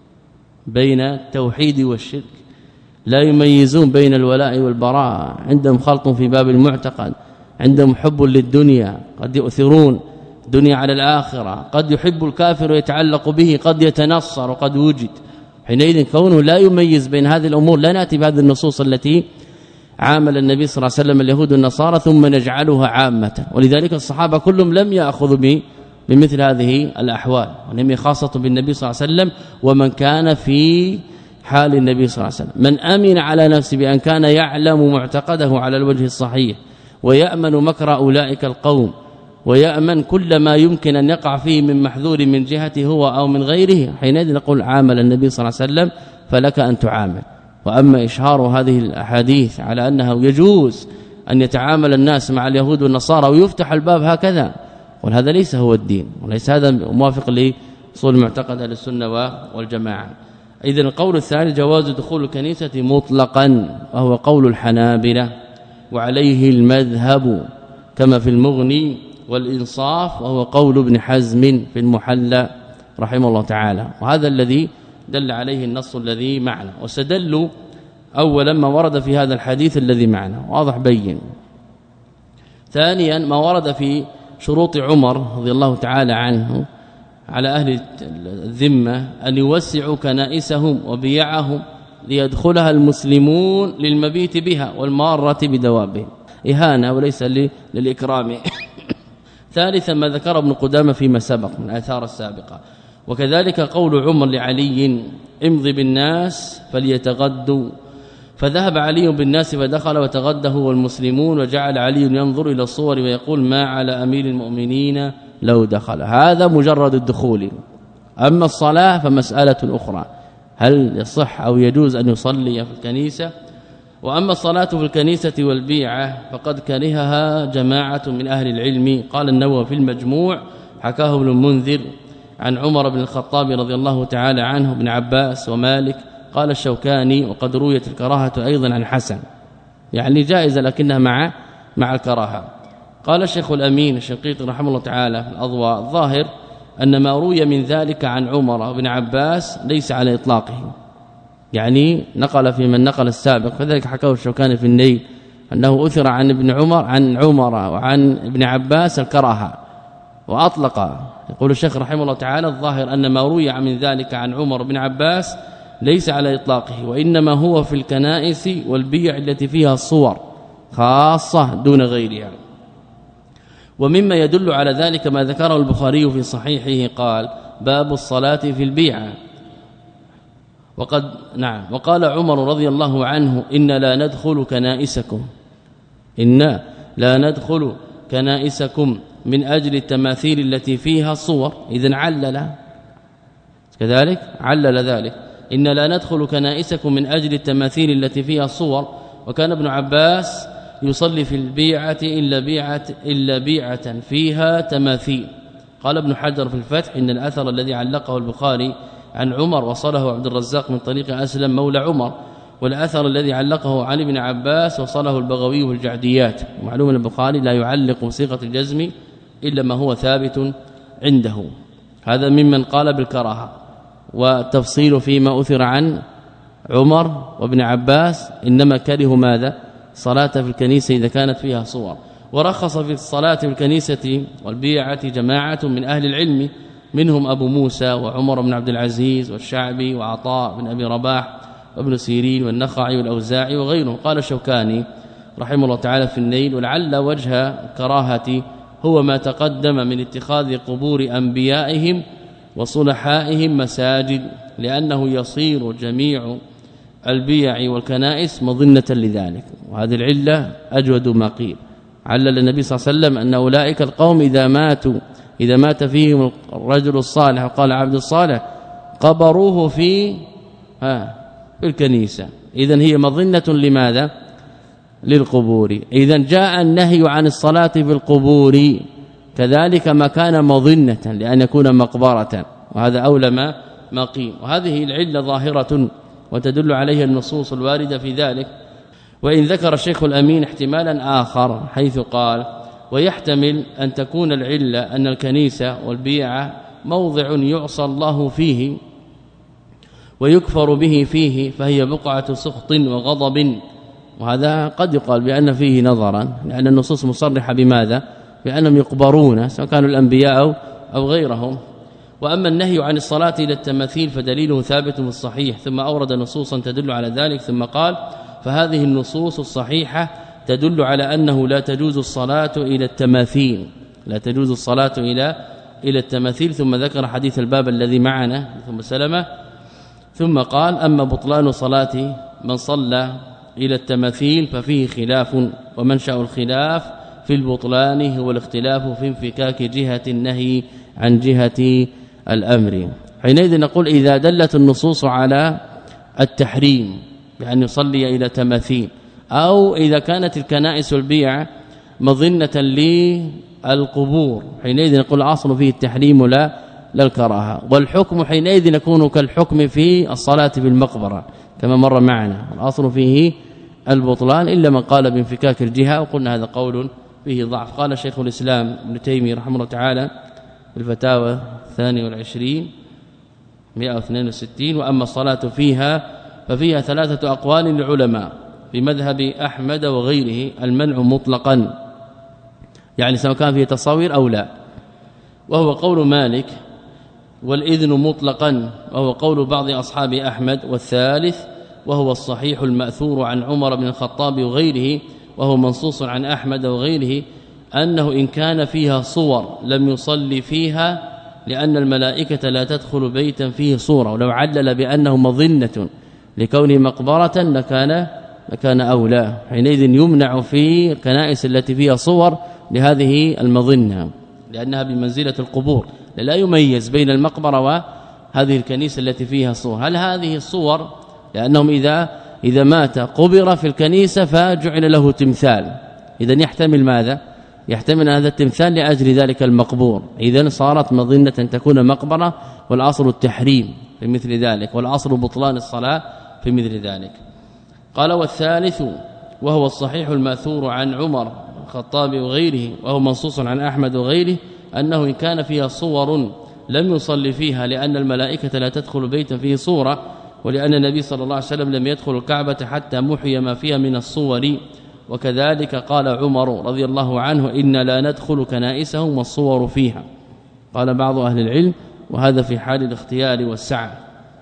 بين التوحيد والشرك لا يميزون بين الولاء والبراء عندهم خلط في باب المعتقد عندهم حب للدنيا قد يؤثرون الدنيا على الآخرة قد يحب الكافر ويتعلق به قد يتنصر وقد وجد حينئذ كونه لا يميز بين هذه الأمور لا نأتي بهذه النصوص التي عامل النبي صلى الله عليه وسلم اليهود والنصارى ثم نجعلها عامة ولذلك الصحابة كلهم لم يأخذوا بمثل هذه الأحوال ولم خاصة بالنبي صلى الله عليه وسلم ومن كان في حال النبي صلى الله عليه وسلم من أمن على نفسه بأن كان يعلم معتقده على الوجه الصحيح ويأمن مكر أولئك القوم ويأمن كل ما يمكن أن يقع فيه من محذور من جهته هو أو من غيره حينئذ نقول عامل النبي صلى الله عليه وسلم فلك أن تعامل. وأما إشهار هذه الأحاديث على أنه يجوز أن يتعامل الناس مع اليهود والنصارى ويفتح الباب هكذا وهذا ليس هو الدين وليس هذا موافق لأصول المعتقد أهل السنة والجماعة. إذن القول الثاني جواز دخول الكنيسة مطلقا وهو قول الحنابلة وعليه المذهب كما في المغني والإنصاف وهو قول ابن حزم في المحلى رحمه الله تعالى وهذا الذي دل عليه النص الذي معنا واستدلوا اولا ما ورد في هذا الحديث الذي معنا واضح بين. ثانيا ما ورد في شروط عمر رضي الله تعالى عنه على أهل الذمة أن يوسعوا كنائسهم وبيعهم ليدخلها المسلمون للمبيت بها والمارة بدوابهم إهانة وليس للإكرام. ثالثا ما ذكر ابن قدامة فيما سبق من الآثار السابقة وكذلك قول عمر لعلي امضي بالناس فليتغدوا فذهب علي بالناس فدخل وتغدى هو المسلمون وجعل علي ينظر إلى الصور ويقول ما على أمير المؤمنين لو دخل. هذا مجرد الدخول. أما الصلاة فمسألة أخرى هل يصح أو يجوز أن يصلي في الكنيسة. وأما الصلاة في الكنيسة والبيعة فقد كرهها جماعة من أهل العلم. قال النووي في المجموع حكاه ابن المنذر عن عمر بن الخطاب رضي الله تعالى عنه بن عباس ومالك. قال الشوكاني وقد رويت الكراهة أيضا عن حسن يعني جائزة لكنها مع مع الكراهة. قال الشيخ الأمين الشنقيطي رحمه الله تعالى في الأضواء الظاهر أن ما روي من ذلك عن عمر بن عباس ليس على إطلاقه يعني نقل في من نقل السابق كذلك حكاه الشوكاني في النيل أنه أثر عن ابن عمر عن عمر وعن ابن عباس الكراهة وأطلق. يقول الشيخ رحمه الله تعالى الظاهر أن ما روي من ذلك عن عمر بن عباس ليس على إطلاقه وإنما هو في الكنائس والبيع التي فيها الصور خاصة دون غيرها. ومما يدل على ذلك ما ذكره البخاري في صحيحه قال باب الصلاة في البيعة وقد نعم وقال عمر رضي الله عنه إن لا ندخل كنائسكم إن لا ندخل كنائسكم من أجل التماثيل التي فيها الصور. إذن علل كذلك علل ذلك إن لا ندخل كنائسكم من أجل التماثيل التي فيها الصور. وكان ابن عباس يصلي في البيعة إلا بيعة إلا بيعة فيها تماثيل قال ابن حجر في الفتح إن الأثر الذي علقه البخاري عن عمر وصله عبد الرزاق من طريق أسلم مولى عمر، والأثر الذي علقه عن ابن عباس وصله البغوي والجعديات. ومعلوم البخاري لا يعلق بصيغة الجزم إلا ما هو ثابت عنده. هذا ممن قال بالكراهه، والتفصيل فيما أثر عن عمر وابن عباس إنما كرهوا ماذا؟ صلاة في الكنيسة إذا كانت فيها صور. ورخص في الصلاة في الكنيسة والبيعة جماعة من أهل العلم، منهم أبو موسى وعمر بن عبد العزيز والشعبي وعطاء بن أبي رباح وابن سيرين والنخعي والأوزاعي وغيرهم. قال الشوكاني رحمه الله تعالى في النيل: ولعل وجه كراهة هو ما تقدم من اتخاذ قبور أنبيائهم وصلحائهم مساجد، لأنه يصير جميع البيع والكنائس مظنة لذلك. وهذه العلة أجود ما قيل. علل النبي صلى الله عليه وسلم أن أولئك القوم إذا ماتوا إذا مات فيهم الرجل الصالح وقال عبد الصالح قبروه في ها في الكنيسة، إذن هي مظنة لماذا؟ للقبور. إذن جاء النهي عن الصلاة في القبور كذلك ما كان مظنة لأن يكون مقبرة، وهذا أولى ما ما قيل. وهذه العلة ظاهرة وتدل عليها النصوص الواردة في ذلك. وإن ذكر الشيخ الأمين احتمالا آخر حيث قال: ويحتمل أن تكون العلة أن الكنيسة والبيعة موضع يعصى الله فيه ويكفر به فيه، فهي بقعة سخط وغضب. وهذا قد يقال بأن فيه نظرا، لأن النصوص مصرحة بماذا؟ بأنهم يقبرون سواء كانوا الأنبياء أو غيرهم. وأما النهي عن الصلاة إلى التماثيل فدليله ثابت في الصحيح، ثم أورد نصوصا تدل على ذلك، ثم قال: فهذه النصوص الصحيحة تدل على أنه لا تجوز الصلاة إلى التماثيل لا تجوز الصلاة إلى إلى التماثيل. ثم ذكر حديث الباب الذي معنا ثم سلمه، ثم قال: أما بطلان صلاة من صلى إلى التماثيل ففيه خلاف، ومنشأ الخلاف في البطلان هو الاختلاف في انفكاك جهة النهي عن جهة الأمر. حينئذ نقول إذا دلت النصوص على التحريم بأن يصلي إلى تماثيل، أو إذا كانت الكنائس والبيع مظنة للقبور، حينئذ نقول الأصل فيه التحريم لا لا الكراهه. والحكم حينئذ يكون كالحكم في الصلاة في المقبرة كما مر معنا، الأصل فيه البطلان إلا من قال بانفكاك الجهة، وقلنا هذا قول فيه ضعف. قال شيخ الإسلام ابن تيمية رحمه الله تعالى في الفتاوى الثانية والعشرين مئة واثنين وستين: وأما الصلاة فيها ففيها ثلاثة أقوال للعلماء في مذهب أحمد وغيره: المنع مطلقا، يعني سواء كان فيه تصوير أو لا، وهو قول مالك، والإذن مطلقا وهو قول بعض أصحاب أحمد، والثالث وهو الصحيح المأثور عن عمر بن الخطاب وغيره وهو منصوص عن أحمد وغيره أنه إن كان فيها صور لم يصلي فيها، لأن الملائكة لا تدخل بيتا فيه صورة. ولو علل بأنه مظنة لكونه مقبرة لكان لكان أولى، حينئذ يمنع في الكنائس التي فيها صور لهذه المظنة لأنها بمنزلة القبور، لا يميز بين المقبرة وهذه الكنيسة التي فيها صور. هل هذه الصور لأنهم إذا إذا مات قبر في الكنيسة فجعل له تمثال، إذن يحتمل ماذا؟ يحتمل هذا التمثال لأجل ذلك المقبور، إذن صارت مظنة أن تكون مقبرة، والأصل التحريم في مثل ذلك، والأصل بطلان الصلاة في مثل ذلك. قال: والثالث وهو الصحيح المأثور عن عمر الخطاب وغيره وهو منصوص عن أحمد وغيره أنه إن كان فيها صور لم يصلي فيها، لأن الملائكة لا تدخل بيتا فيه صورة، ولأن النبي صلى الله عليه وسلم لم يدخل الكعبة حتى محي ما فيها من الصور. وكذلك قال عمر رضي الله عنه: إن لا ندخل كنائسهم والصور فيها. قال بعض أهل العلم: وهذا في حال الاختيار والسعة.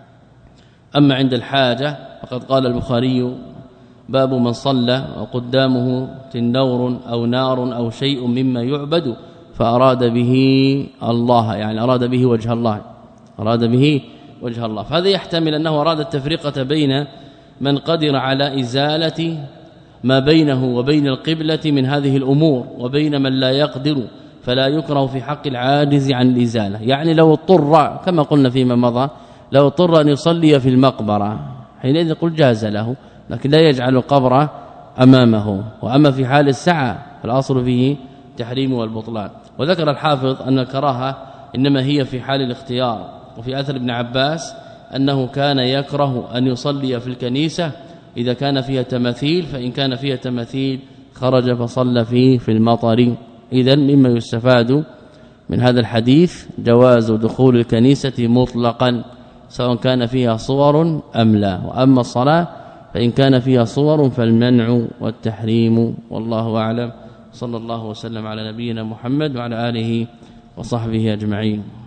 أما عند الحاجة فقد قال البخاري: باب من صلى وقدامه تنور أو نار أو شيء مما يعبد فأراد به الله، يعني أراد به وجه الله أراد به وجه الله. فهذا يحتمل أنه أراد التفرقة بين من قدر على إزالة ما بينه وبين القبلة من هذه الأمور وبين من لا يقدر، فلا يكره في حق العاجز عن الإزالة. يعني لو اضطر كما قلنا فيما مضى لو اضطر أن يصلي في المقبرة حينئذ قل جاز له، لكن لا يجعل القبر أمامه. وأما في حال السعة فالأصل فيه تحريم والبطلان. وذكر الحافظ أن الكراهة إنما هي في حال الاختيار. وفي أثر ابن عباس أنه كان يكره أن يصلي في الكنيسة إذا كان فيها تماثيل، فإن كان فيها تماثيل خرج فصلى فيه في المطر. إذن مما يستفاد من هذا الحديث جواز دخول الكنيسة مطلقا سواء كان فيها صور أم لا. وأما الصلاة فإن كان فيها صور فالمنع والتحريم، والله أعلم. صلى الله وسلم على نبينا محمد وعلى آله وصحبه أجمعين.